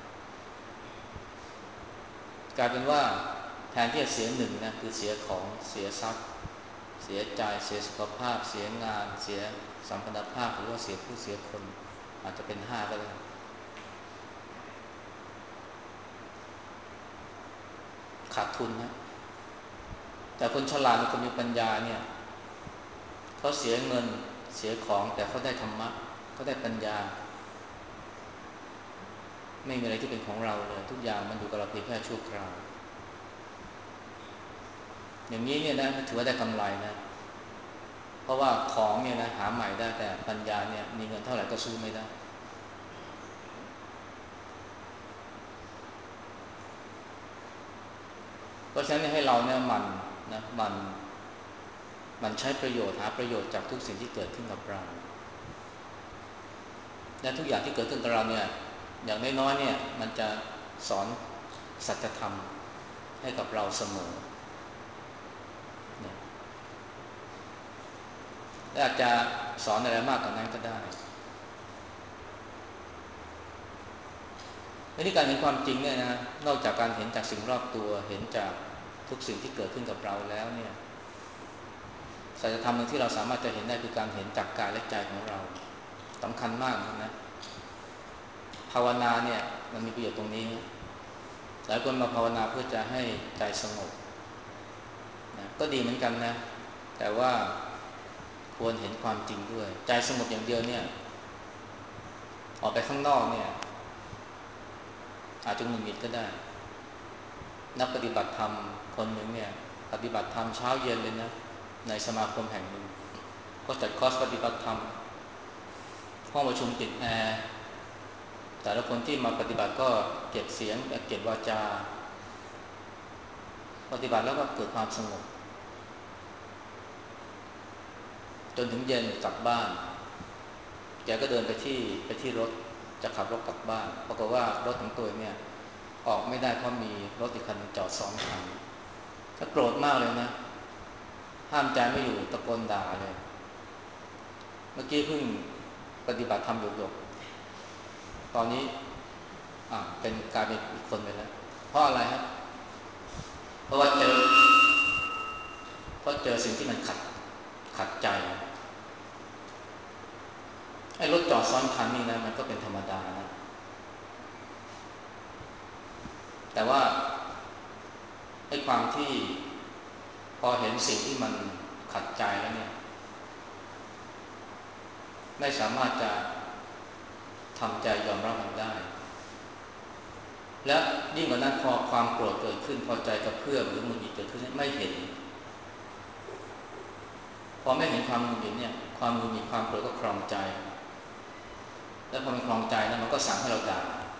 กลายเป็นว่าแทนที่จะเสียหนึ่งนะคือเสียของเสียทรัพย์เสียใจเสียสุขภาพเสียงานเสียสัมพันธภาพหรือว่าเสียผู้เสียคนอาจจะเป็น5ก็ได้ขาดทุนนะแต่คนฉลาดคนมีปัญญาเนี่ยเขาเสียเงินเสียของแต่เขาได้ธรรมะเขาได้ปัญญาไม่มีอะไรที่เป็นของเราเลยทุกอย่างมันอยู่กับเราเพียงแค่ชั่วคราวอย่างนี้เนี่ยนะถือว่าได้กำไรนะเพราะว่าของเนี่ยนะหาใหม่ได้แต่ปัญญาเนี่ยมีเงินเท่าไหร่ก็ซื้อไม่ได้เพราะฉะนั้นให้เราเนี่ยมันใช้ประโยชน์หาประโยชน์จากทุกสิ่งที่เกิดขึ้นกับเราและทุกอย่างที่เกิดขึ้นกับเราเนี่ยอย่างน้อยๆเนี่ยมันจะสอนสัจธรรมให้กับเราเสมอและอาจจะสอนอะไรมากกว่านั้นก็ได้ในที่การเห็นความจริงเนี่ยนะนอกจากการเห็นจากสิ่งรอบตัวเห็นจากทุกสิ่งที่เกิดขึ้นกับเราแล้วเนี่ยสัจธรรมหนึ่งที่เราสามารถจะเห็นได้คือการเห็นจากกายและใจของเราสำคัญมากนะภาวนาเนี่ยมันมีประโยชน์ตรงนี้หลายคนมาภาวนาเพื่อจะให้ใจสงบนะก็ดีเหมือนกันนะแต่ว่าควรเห็นความจริงด้วยใจสงบอย่างเดียวเนี่ยออกไปข้างนอกเนี่ยอาจจะหงุดหงิดก็ได้นักปฏิบัติธรรมคนหนึ่งเนี่ยปฏิบัติธรรมเช้าเย็นเลยนะในสมาคมแห่งหนึ่งก็จัดคอร์สปฏิบัติธรรมห้องประชุมติดแอร์แต่ละคนที่มาปฏิบัติก็เก็บเสียงเก็บวาจาปฏิบัติแล้วก็เกิดความสงบจนถึงเย็นกลับบ้านแกก็เดินไปที่รถจะขับรถกลับบ้านปรากฏว่ารถของตัวเนี่ยออกไม่ได้เพราะมีรถอีกคันจอด2 คันก็โกรธมากเลยนะห้ามใจไม่อยู่ตะโกนด่าเลยเมื่อกี้เพิ่งปฏิบัติธรรมหยกๆตอนนี้เป็นกลายเป็นอีกคนไปแล้วเพราะอะไรครับเพราะว่าเจอสิ่งที่มันขัดใจไอ้รถจอดซ้อนคันนี่นะมันก็เป็นธรรมดานะแต่ว่าไอ้ความที่พอเห็นสิ่งที่มันขัดใจแล้วเนี่ยไม่สามารถจะทำใจยอมรับมันได้และยิ่งกว่านั้นพอความโกรธเกิดขึ้นพอใจกระเพื่อมหรือหงุดหงิดเกิดขึ้นไม่เห็นพอไม่เห็นความหงุดหงิดเนี่ยความหงุดหงิดความโกรธก็ครองใจแล้วพอมันครองใจนะมันก็สั่งให้เราด่า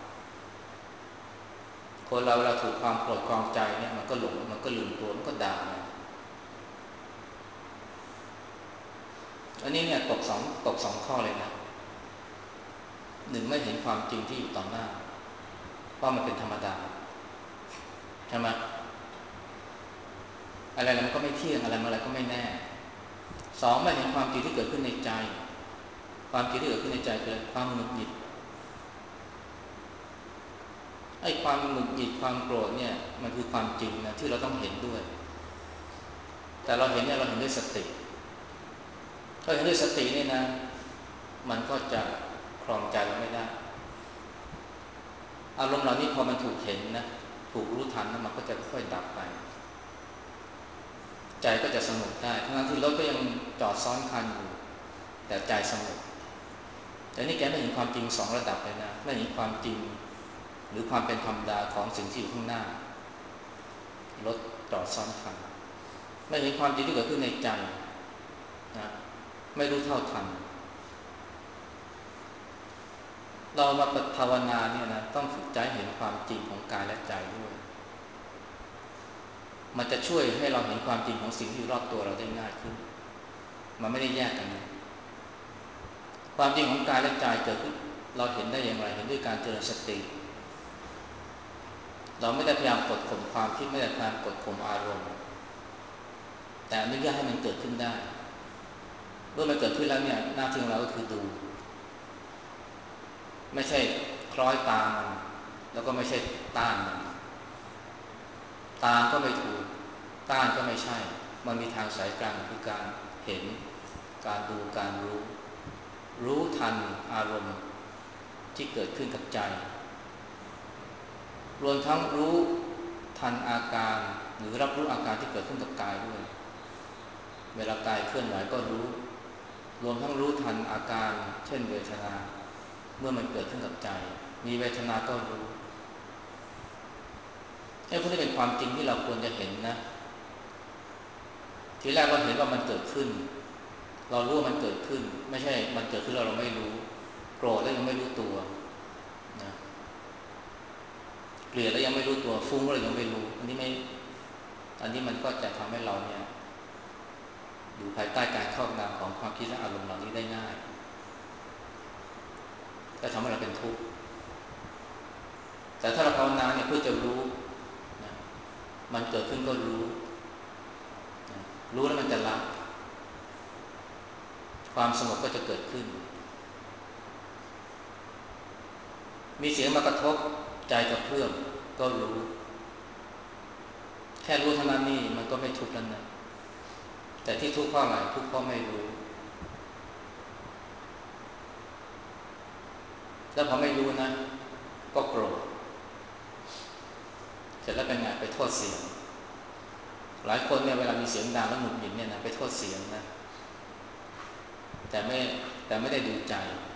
คนเราเวลาถูกความโกรธครองใจเนี่ยมันก็หลงมันก็ลืมตัวมันก็ด่าอันนี้เนี่ยตกสองข้อเลยนะหนึ่งไม่เห็นความจริงที่อยู่ต่อหน้าว่ามันเป็นธรรมดาใช่ไหมอะไรมันก็ไม่เที่ยงอะไรก็ไม่แน่สองไม่เห็นความจริงที่เกิดขึ้นในใจความจริงที่เกิดขึ้นในใจคือความหงุดหงิดไอ้ความหงุดหงิดความโกรธเนี่ยมันคือความจริงนะที่เราต้องเห็นด้วยแต่เราเห็นเนี่ยเราเห็นด้วยสติถ้าเห็นด้วยสตินี่นะมันก็จะครองใจเราไม่ได้อารมณ์เหล่านี้พอมันถูกเห็นนะถูกรู้ทันแล้วมันก็จะค่อยดับไปใจก็จะสงบได้ทั้งที่รถก็ยังจอดซ้อนคันอยู่แต่ใจสงบแต่นี่แกไม่เห็นความจริง2 ระดับเลยนะไม่เห็นความจริงหรือความเป็นธรรมดาของสิ่งที่อยู่ข้างหน้ารถจอดซ้อนคันไม่เห็นความจริงที่เกิดขึ้นในใจนะไม่รู้เท่าทันเรามาภาวนาเนี่ยนะต้องฝึกใจเห็นความจริงของกายและใจด้วยมันจะช่วยให้เราเห็นความจริงของสิ่งที่อยู่รอบตัวเราได้ง่ายขึ้นมันไม่ได้แยกกันนะความจริงของกายและใจเกิดขึ้นเราเห็นได้อย่างไรเห็นด้วยการเจริญสติเราไม่ได้พยายามกดข่มความคิดไม่ได้พยายามกดข่มอารมณ์แต่อนุญาตให้มันเกิดขึ้นได้เมื่อมันเกิดขึ้นแล้วเนี่ยหน้าที่ของเราก็คือดูไม่ใช่คล้อยตามมันแล้วก็ไม่ใช่ต้านมันตามก็ไม่ถูกต้านก็ไม่ใช่มันมีทางสายกลางคือการเห็นการดูการรู้ทันอารมณ์ที่เกิดขึ้นกับใจรวมทั้งรู้ทันอาการหรือรับรู้อาการที่เกิดขึ้นกับกายด้วยเวลากายเคลื่อนไหวก็รู้รวมทั้งรู้ทันอาการเช่นเวทนาเมื่อมันเกิดขึ้นกับใจมีเวทนาก็รู้ไอ้พวกนี้เป็นความจริงที่เราควรจะเห็นนะทีแรกเราเห็นว่ามันเกิดขึ้นเรารู้ว่ามันเกิดขึ้นไม่ใช่มันเกิดขึ้นเราไม่รู้โกรธแล้วยังไม่รู้ตัวนะเกลียดแล้วยังไม่รู้ตัวฟุ้งแล้วยังไม่รู้อันนี้มันก็จะทำให้เราเนี่ยอยู่ภายใต้การครอบงำของความคิดและอารมณ์เหล่านี้ได้ง่ายก็ทำให้เราเป็นทุกข์แต่ถ้าเราภาวนาเนี่ยเพื่อจะรู้นะมันเกิดขึ้นก็รู้นะรู้แล้วมันจะละความสงบก็จะเกิดขึ้นมีเสียงมากระทบใจกระเพื่อมก็รู้แค่รู้เท่านั้นนี่มันก็ไม่ทุกข์แล้วนะแต่ที่ทุกข์เพราะอะไรทุกข์เพราะไม่รู้แล้วพอไม่รู้นะก็โกรธร็จแล้วเป็นไงไปโทษเสียงหลายคนเนี่ยเวลามีเสียงดังแล้วหงุดหงิดเนี่ยนะไปโทษเสียงนะแต่ไม่ได้ดูใจ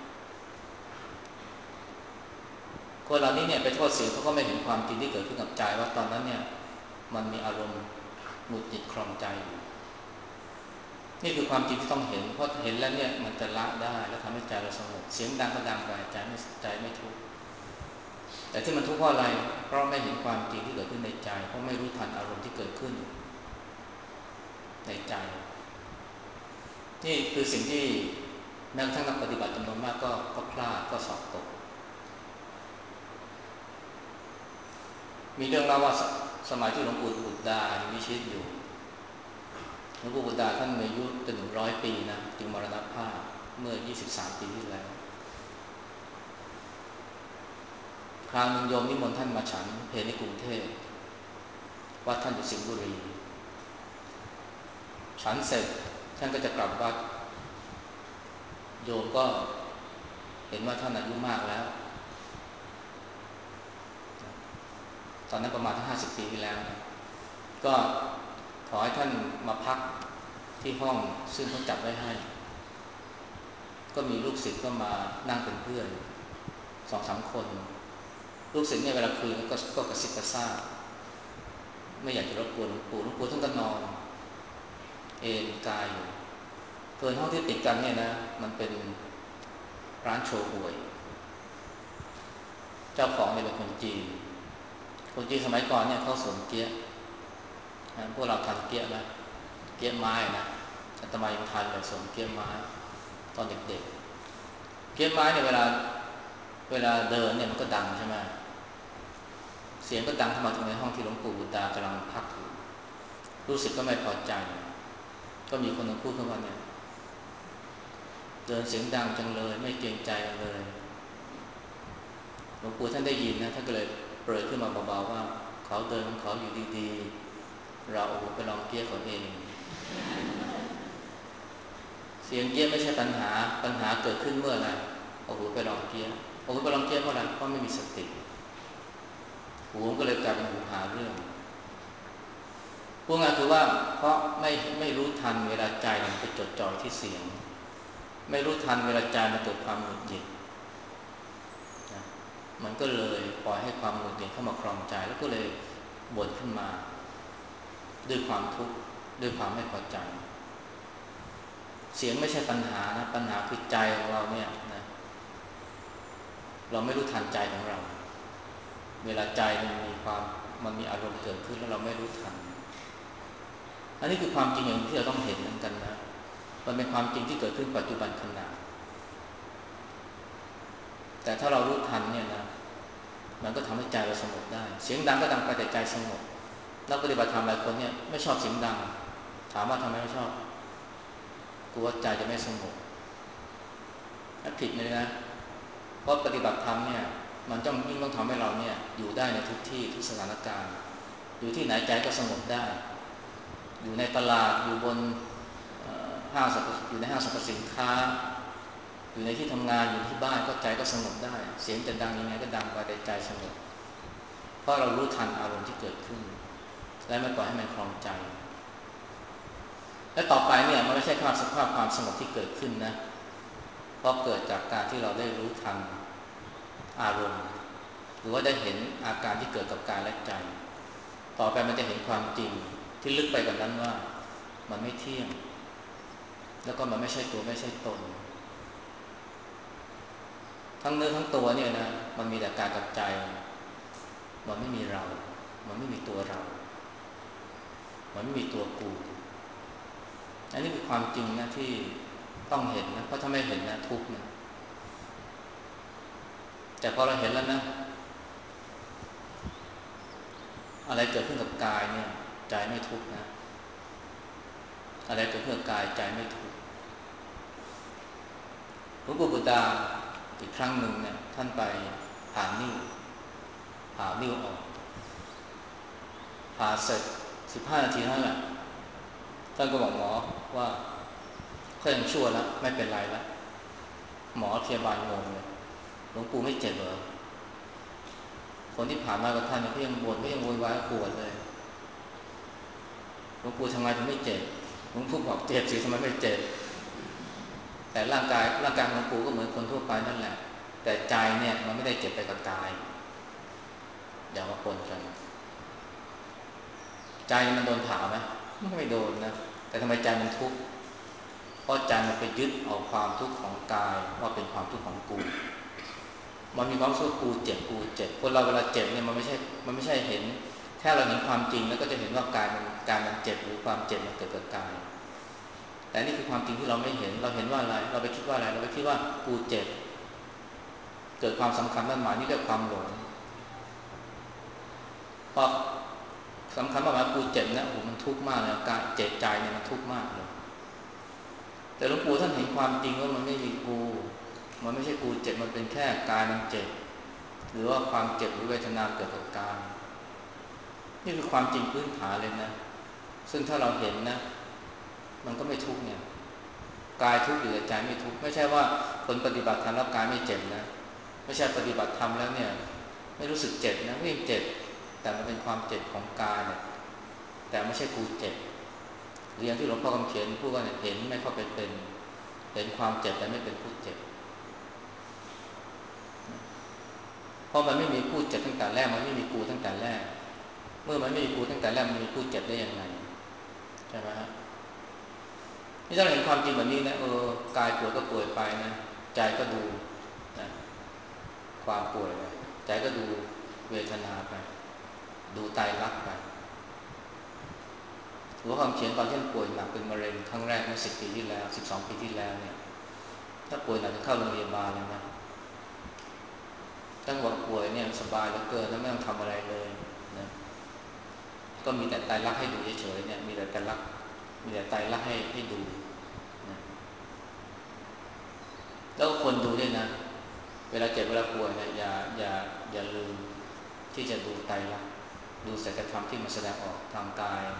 คนเหล่านี้เนี่ยไปโทษเสียงเขาก็ไม่เห็นความจริงที่เกิดขึ้นกับใจว่าตอนนั้นเนี่ยมันมีอารมณ์หงุดหงิดคลองใจอยู่นี่คือความจริงที่ต้องเห็นเพราะเห็นแล้วเนี่ยมันจะละได้แล้วทำให้ใจเราสงบเสียงดังก็ดังไปใจไม่ทุกข์แต่ที่มันทุกข์เพราะอะไรเพราะไม่เห็นความจริงที่เกิดขึ้นในใจเพราะไม่รู้ทันอารมณ์ที่เกิดขึ้นในใจนี่คือสิ่งที่แม้กระทั่งนักปฏิบัติจำนวนมากก็พลาดก็สอบตกมีเรื่องเล่าว่าสมัยที่หลวงปู่บุตรดายังมีชีวิตอยู่หลวงปู่บุตรดาท่านมีอายุจะถึง100 ปีนะจึงมรณภาพเมื่อ23 ปีที่แล้วคราวหนึ่งโยมนิมนต์ท่านมาฉันเพลในกรุงเทพวัดท่านอยู่สิงห์บุรีฉันเสร็จท่านก็จะกลับวัดโยมก็เห็นว่าท่านอายุมากแล้วตอนนั้นประมาณ50 ปีที่แล้วนะก็ขอให้ท่านมาพักที่ห้องซึ่งเขาจัดไว้ให้ก็มีลูกศิษย์ก็มานั่งเป็นเพื่อน2-3 คนลูกศิษย์เนี่ยเวลาคุยก็กระซิบกระซาบไม่อยากจะรบกวนหลวงปู่ท่านก็นอนเอนกายอยู่เพื่อนห้องที่ติดกันเนี่ยนะมันเป็นร้านโชห่วยเจ้าของเนี่ยเป็นคนจีนสมัยก่อนเนี่ยเขาสวมเกี๊ยะพวกเราทันเกี๊ยะนะเกี๊ยะไม้นะอาตมายังทันเลยสวมเกี๊ยะไม้ตอนเด็กๆเกี๊ยะไม้เนี่ยเวลาเดินเนี่ยมันก็ดังใช่ไหมเสียงก็ดังเข้ามาถึงในห้องที่หลวงปู่บุตรากำลังพักอยู่รู้สึกก็ไม่พอใจก็มีคนนึงพูดขึ้นว่าเนี่ยเดินเสียงดังจังเลยไม่เกรงใจกันเลยหลวงปู่ท่านได้ยินนะท่านก็เลยเปรยขึ้นมาเบาๆว่าเขาเดินของเขาอยู่ดีๆเราไปลองเกี้ยเขาเองเสียงเกี้ยไม่ใช่ปัญหาเกิดขึ้นเมื่อไรไปลองเกี้ยไปลองเกี้ยเพราะอะไรเพราะไม่มีสติหูก็เลยกลายเป็นหูหาเรื่องพวกนั้นคือว่าเพราะไม่รู้ทันเวลาใจมันไปจดจ่อที่เสียงไม่รู้ทันเวลาใจมันเกิดความหงุดหงิดมันก็เลยปล่อยให้ความหงุดหงิดเข้ามาครองใจแล้วก็เลยบ่นขึ้นมาด้วยความทุกข์ด้วยความไม่พอใจเสียงไม่ใช่ปัญหานะปัญหาคือใจของเราเนี่ยนะเราไม่รู้ทันใจของเราเวลาใจมันมีอารมณ์เกิดขึ้นแล้วเราไม่รู้ทันอันนี้คือความจริงอย่างที่เราต้องเห็นเหมือนกันนะมันเป็นความจริงที่เกิดขึ้นปัจจุบันขณะแต่ถ้าเรารู้ทันเนี่ยนะมันก็ทำให้ใจเราสงบได้เสียงดังก็ดังไปแต่ใจสงบนักปฏิบัติธรรมหลายคนเนี่ยไม่ชอบเสียงดังถามว่าทำไมไม่ชอบกลัวใจจะไม่สงบนั่นผิดเลยนะเพราะปฏิบัติธรรมเนี่ยมันยิ่งต้องทำให้เราเนี่ยอยู่ได้ในทุกที่ทุกสถานการณ์อยู่ที่ไหนใจก็สงบได้อยู่ในตลาดอยู่บนอยู่ในห้างสรรพสินค้าอยู่ในที่ทำงานอยู่ที่บ้านก็ใจก็สงบได้เสียงจะดังยังไงก็ดังไปแต่ใจสงบเพราะเรารู้ทันอารมณ์ที่เกิดขึ้นและไม่ปล่อยให้มันคลองใจและต่อไปเนี่ยมันไม่ใช่สภาพความสงบที่เกิดขึ้นนะเพราะเกิดจากการที่เราได้รู้ทันอารมณ์หรือว่าได้เห็นอาการที่เกิดกับกายและใจต่อไปมันจะเห็นความจริงที่ลึกไปกว่านั้นว่ามันไม่เที่ยงแล้วก็มันไม่ใช่ตัวไม่ใช่ตนทั้งเนื้อทั้งตัวเนี่ยนะมันมีแต่กายกับใจมันไม่มีเรามันไม่มีตัวเรามันไม่มีตัวกูอันนี้เป็นความจริงนะที่ต้องเห็นนะเพราะถ้าไม่เห็นนะทุกข์นะแต่พอเราเห็นแล้วนะอะไรเกิดขึ้นกับกายเนี่ยใจไม่ทุกข์นะอะไรเกิดขึ้นกับกายใจไม่ทุกข์หลวงปู่บุตรอีกครั้งหนึ่งเนี่ยท่านไปผ่านิ้วออกผ่าเสร็จ15 นาทีเท่านั้นแหละท่านก็บอกหมอว่าก็ยังชั่วแล้วไม่เป็นไรแล้วหมอพยาบาลงงเลยหลวงปู่ไม่เจ็บเหรอคนที่ผ่านมากับท่านเนี่ยก็ยังบ่นก็ยังโวยวายปวดเลยหลวงปู่ทำไมถึงไม่เจ็บหลวงปู่บอกเจ็บสิทำไมไม่เจ็บแต่ร่างกายของหลวงปู่ก็เหมือนคนทั่วไปนั่นแหละแต่ใจเนี่ยมันไม่ได้เจ็บไปกับกายอย่ามาปนกันใจมันโดนผ่าไหมไม่โดนนะแต่ทำไมใจมันทุกข์เพราะใจมันไปยึดเอาความทุกข์ของกายว่าเป็นความทุกข์ของกูมันมีความรู้สึกกูเจ็บคนเราเวลาเจ็บเนี่ยมันไม่ใช่เห็นแค่เราเห็นความจริงแล้วก็จะเห็นว่ากายมันเจ็บหรือความเจ็บมันเกิดกับกายแต่นี่คือความจริงที่เราไม่เห็นเราเห็นว่าอะไรเราไปคิดว่าอะไรเราไปคิดว่ากูเจ็บเกิดความสำคัญมั่นหมายนี่เรียกความหลงพอสำคัญว่ากูเจ็บนะโอ้โหมันทุกข์มากเลยการเจ็บใจเนี่ยมันทุกข์มากเลยแต่หลวงปู่ท่านเห็นความจริงว่ามันไม่มีกูมันไม่ใช่กูเจ็บมันเป็นแค่กายมันเจ็บหรือว่าความเจ็บหรือเวทนาเกิดกับกายนี่คือความจริงพื้นฐานเลยนะซึ่งถ้าเราเห็นนะมันก็ไม่ทุกข์เนี่ยกายทุกข์อยู่แต่ใจไม่ทุกข์ไม่ใช่ว่าคนปฏิบัติธรรมแล้วกายไม่เจ็บนะไม่ใช่ปฏิบัติธรรมแล้วเนี่ยไม่รู้สึกเจ็บนะไม่เจ็บแต่มันเป็นความเจ็บของกายเนี่ยแต่ไม่ใช่กูเจ็บหรืออย่างที่หลวงพ่อคำเขียนพูดว่าเนี่ยเห็นไม่เข้าไปเป็นเห็นความเจ็บแต่ไม่เป็นผู้เจ็บเพราะมันไม่มีผู้เจ็บตั้งแต่แรกมันไม่มีกูตั้งแต่แรกเมื่อมันไม่มีกูตั้งแต่แรกมันมีผู้เจ็บได้ยังไงใช่ไหมฮะนี่ถ้าเราเห็นความจริงแบบนี้นะกายป่วยก็ป่วยไปนะใจก็ดูนะความป่วยไปใจก็ดูเวทนาไปดูไตรลักษณ์ไปหลวงพ่อคำเขียนตอนที่ป่วยหนักเป็นมะเร็งครั้งแรกเมื่อ10 ปีที่แล้ว12 ปีที่แล้วเนี่ยถ้าป่วยหนักจะเข้าโรงพยาบาลเลยนะจังหวะป่วยเนี่ยสบายเหลือเกินแล้วไม่ต้องทำอะไรเลยนะก็มีแต่ไตรลักษณ์ให้ดูเฉยๆเนี่ยมีแต่ไตรลักษณ์ให้ดูนะแล้วคนดูด้วยนะเวลาเจ็บเวลาป่วยเนี่ยอย่าลืมที่จะดูไตรลักษณ์ดูสัจธรรมที่มันแสดงออกทางกาย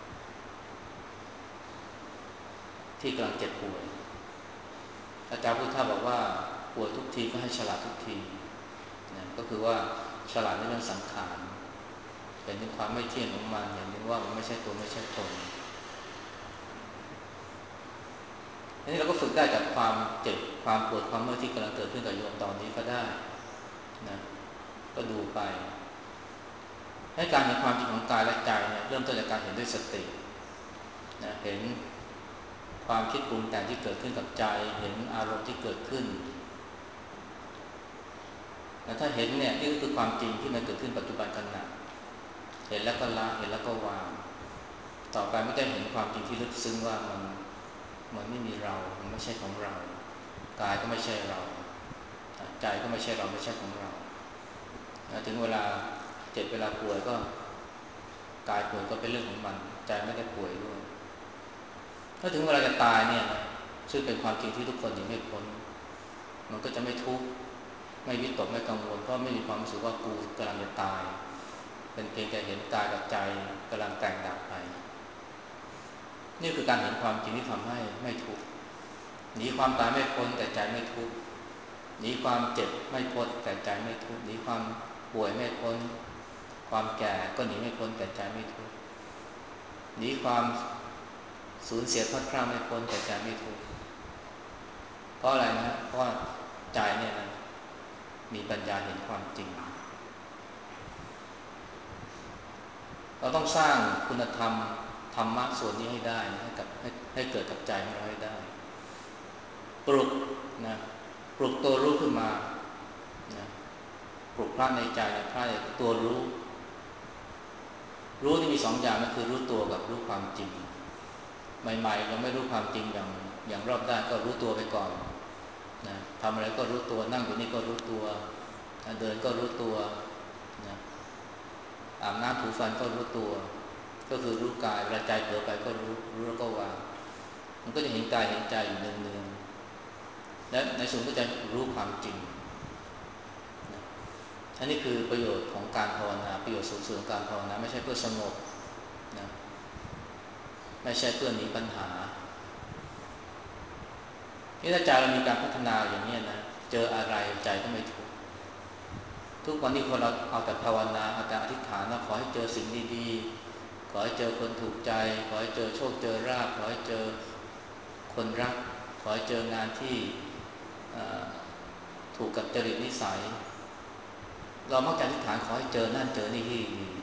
ที่กำลังเจ็บป่วยอาจารย์พุทธาบอกว่าป่วยทุกทีก็ให้ฉลาดทุกทีนะก็คือว่าฉลาดในเรื่องสังขารเห็นถึงความไม่เที่ยงของมันเห็นถึงว่ามันไม่ใช่ตัวไม่ใช่ตนอันนี้เราก็ฝึกได้จากความเจ็บความปวดความเมื่อยที่กำลังเกิดขึ้นกับโยมตอนนี้ก็ได้นะก็ดูไปให้การเห็นความจริงของกายและใจเนี่ยเริ่มต้นจากการเห็นด้วยสตินะเห็นความคิดปรุงแต่งที่เกิดขึ้นกับใจเห็นอารมณ์ที่เกิดขึ้นแล้วถ้าเห็นเนี่ยนี่ก็คือความจริงที่มันเกิดขึ้นปัจจุบันขณะเห็นแล้วก็ละเห็นแล้วก็วางต่อไปไม่ได้เห็นความจริงที่ลึกซึ้งว่ามันไม่มีเรามันไม่ใช่ของเรากายก็ไม่ใช่เราใจก็ไม่ใช่เราไม่ใช่ของเราถึงเวลาเจ็บเวลาป่วยก็กายป่วยก็เป็นเรื่องของมันใจไม่ได้ป่วยด้วยถ้าถึงเวลาจะตายเนี่ยนะซึ่งเป็นความจริงที่ทุกคนหนีไม่พ้นมันก็จะไม่ทุกข์ไม่วิตกไม่กังวลเพราะไม่มีความรู้สึกว่ากูกำลังจะตายเป็นเพียงแต่เห็นกายกับใจกำลังแตกดับไปนี่คือการเห็นความจริงที่ทำให้ไม่ทุกข์หนีความตายไม่พ้นแต่ใจไม่ทุกข์หนีความเจ็บไม่พ้นแต่ใจไม่ทุกข์หนีความป่วยไม่พ้นความแก่ก็หนีไม่พ้นแต่ใจไม่ทุกข์หนีความสูญเสียพัดพรากไม่พ้นแต่ใจไม่ทุกข์เพราะอะไรนะเพราะใจเนี่ยนะมีปัญญาเห็นความจริงเราต้องสร้างคุณธรรมธรรมะส่วนนี้ให้ได้ให้เกิดกับใจของเราให้ได้ปลุกนะปลุกตัวรู้ขึ้นมานะปลุกพระในใจนะพระตัวรู้ที่มีสองอย่างก็คือรู้ตัวกับรู้ความจริงใหม่ๆเราไม่รู้ความจริงอย่างรอบด้านก็รู้ตัวไปก่อนนะทำอะไรก็รู้ตัวนั่งอยู่นี่ก็รู้ตัวเดินก็รู้ตัวนะอาบน้ำถูฟันก็รู้ตัวก็คือรู้กายเวลาใจเผลอไปก็รู้แล้วก็วางมันก็จะเห็นกายเห็นใจอยู่เนืองๆและในส่วนก็จะรู้ความจริงนะอันนี้คือประโยชน์ของการภาวนาประโยชน์สูงสุดของการภาวนาไม่ใช่เพื่อสงบนะไม่ใช่เพื่อหนีปัญหานี่ถ้าใจเรามีการพัฒนาอย่างนี้นะเจออะไรใจก็ไม่ทุกข์ทุกวันนี้คนเราเอาแต่ภาวนาเอาแต่อธิษฐานว่าขอให้เจอสิ่งดีๆขอให้เจอคนถูกใจขอให้เจอโชคเจอราภขอให้เจอคนรักขอให้เจองานที่ถูกกับจริตนิสัยเรามักจะอธิษฐานขอให้เจอนั่นเจอนี่ที่ดี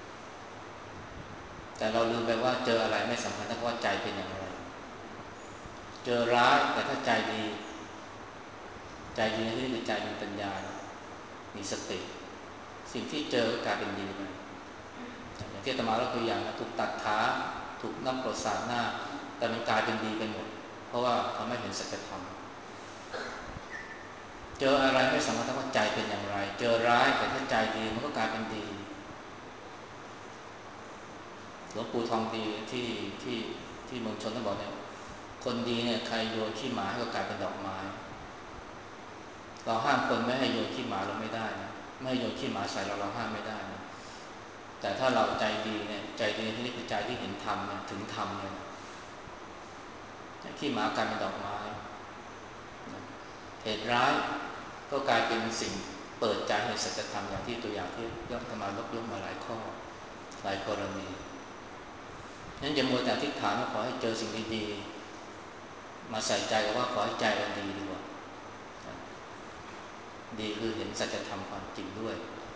แต่เราลืมไปว่าเจออะไรไม่สำคัญเท่ากับว่าใจเป็นอย่างไรเจอร้ายแต่ถ้าใจดีใจดีนี่คือใจมีปัญญามีสติสิ่งที่เจอก็กลายเป็นดีไปอย่างที่อาตมาเราตัวอย่างนะถูกตัดขาถูกน้ำกรดสาดหน้าแต่มันกลายเป็นดีไปหมดเพราะว่าทำให้เห็นสัจธรรมเจออะไรไม่สำคัญเท่ากับใจเป็นอย่างไรเจอร้ายแต่ถ้าใจดีมันก็กลายเป็นดีหลวงปู่ทองดีที่เมืองชนท่านบอกเนี่ยคนดีเนี่ยใครโยนขี้หมาให้ก็กลายเป็นดอกไม้เราห้ามคนไม่ให้โยนขี้หมาเราไม่ได้นะไม่ให้โยนขี้หมาใส่เราห้ามไม่ได้นะแต่ถ้าเราใจดีเนี่ยใจดีที่นี่คือใจที่เห็นธรรมเนี่ยถึงธรรมเนี่ยขี้หมากลายเป็นดอกไม้เหตุร้ายก็กลายเป็นสิ่งเปิดใจให้สัจธรรมอย่างที่ตัวอย่างที่ยกมายกมาหลายข้อหลายกรณีนั้นอย่ามัวแต่อธิษฐานว่าขอให้เจอสิ่งดีๆมาใส่ใจกับว่าขอให้ใจเราดีดีกว่าดีคือเห็นสัจธรรมความจริงด้วย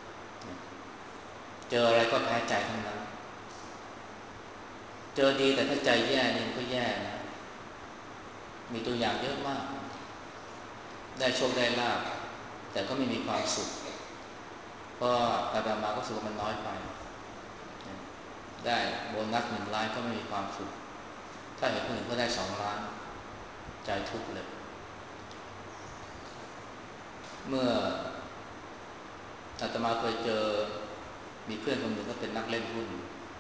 เจออะไรก็แพ้ใจทั้งนั้นเจอดีแต่ถ้าใจแย่นี่ก็แย่นะมีตัวอย่างเยอะมากได้โชคได้ลาภแต่ก็ไม่มีความสุขเพราะอาตมาก็รู้สึกว่ามันน้อยไปได้โบนัส1 ล้านก็ไม่มีความสุขถ้าเห็นคนอื่นก็ได้2 ล้านใจทุกข์เลยเมื่ออาตมาเคยเจอมีเพื่อนคนหนึ่งก็เป็นนักเล่นหุ้น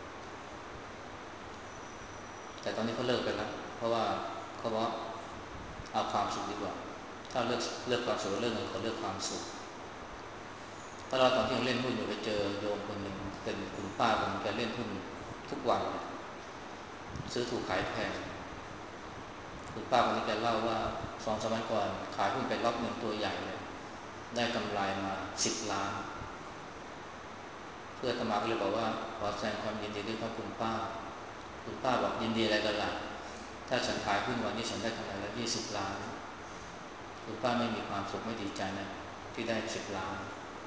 แต่ตอนนี้เขาเลิกไปแล้วเพราะว่าเขาบอกเอาความสุขดีกว่าถ้าเลือกความสุขเรื่องเงินเขาเลือกความสุขเพราะเราตอนที่เราเล่นหุ้นอยู่ไปเจอโยมคนหนึ่งเป็นคุณป้าคนนึงแกเล่นหุ้นทุกวันซื้อถูกขายแพงคุณป้าคนนี้แกเล่าว่า2-3 วันก่อนขายหุ้นไปรอบหนึ่งตัวใหญ่เลยได้กำไรมา10 ล้านเพื่อนอาตมาก็เลยบอกว่าขอแสดงความยินดีด้วยครับคุณป้าคุณป้าบอกยินดีอะไรกันล่ะถ้าฉันขายหุ้นวันนี้ฉันได้กำไรแล้ว20 ล้านคุณป้าไม่มีความสุขไม่ดีใจนะที่ได้10 ล้าน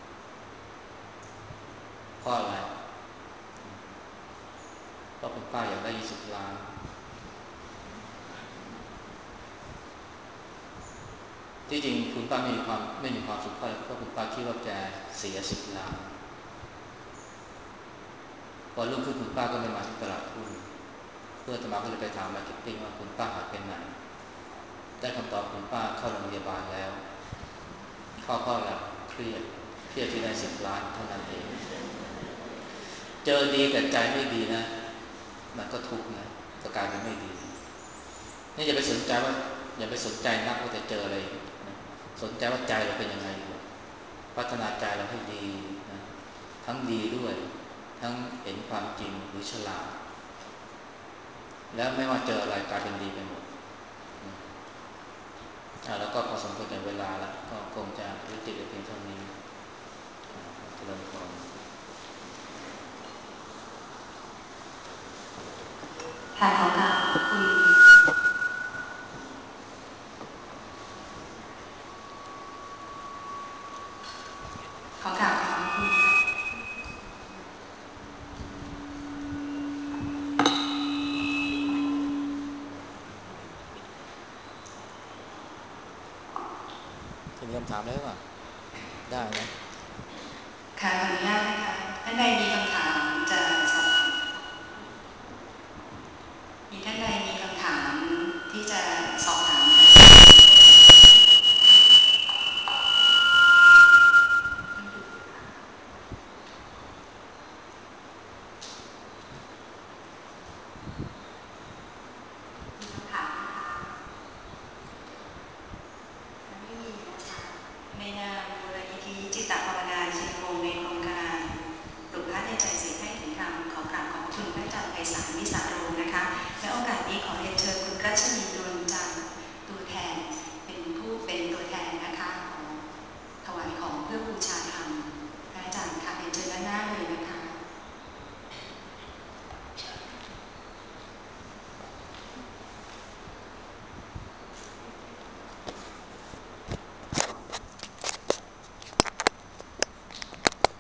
เพราะอะไรเพราะคุณป้าอยากได้20 ล้านที่จริงคุณป้าไม่มีความสุขเพราะคุณป้าคิดว่าจะเสีย10 ล้านพอรุ่งขึ้นคุณป้าก็ไม่มาที่ตลาดหุ้นเพื่อนอาตมาก็เลยไปถามมาร์เก็ตติ้งว่าคุณป้าหายไปไหนได้คำตอบคุณป้าเข้าโรงพยาบาลแล้วเข้าเพราะอะไรเครียดที่ได้10 ล้านเท่านั้นเองเจอดีแต่ใจไม่ดีนะมันก็ทุกข์นะก็กลายเป็นไม่ดีนี่อย่าไปสนใจว่าอย่าไปสนใจนักว่าจะเจออะไรนะสนใจว่าใจเราเป็นยังไงดีพัฒนาใจเราให้ดีนะทั้งดีด้วยทั้งเห็นความจริงหรือฉลาดแล้วไม่ว่าเจออะไรกลายเป็นดีไปหมดแล้วก็พอสมควรแก่เวลาแล้วก็คงจะยุติไปเพียงเท่านี้เจริญพรค่ะขอกราบขอบคุณขอกราบขอบคุณค่ะจะมีคำถามอะไรป่ะได้นะค่ะขออนุญาตนะคะท่านใดมีคำถามจะสอบถามมีท่านใด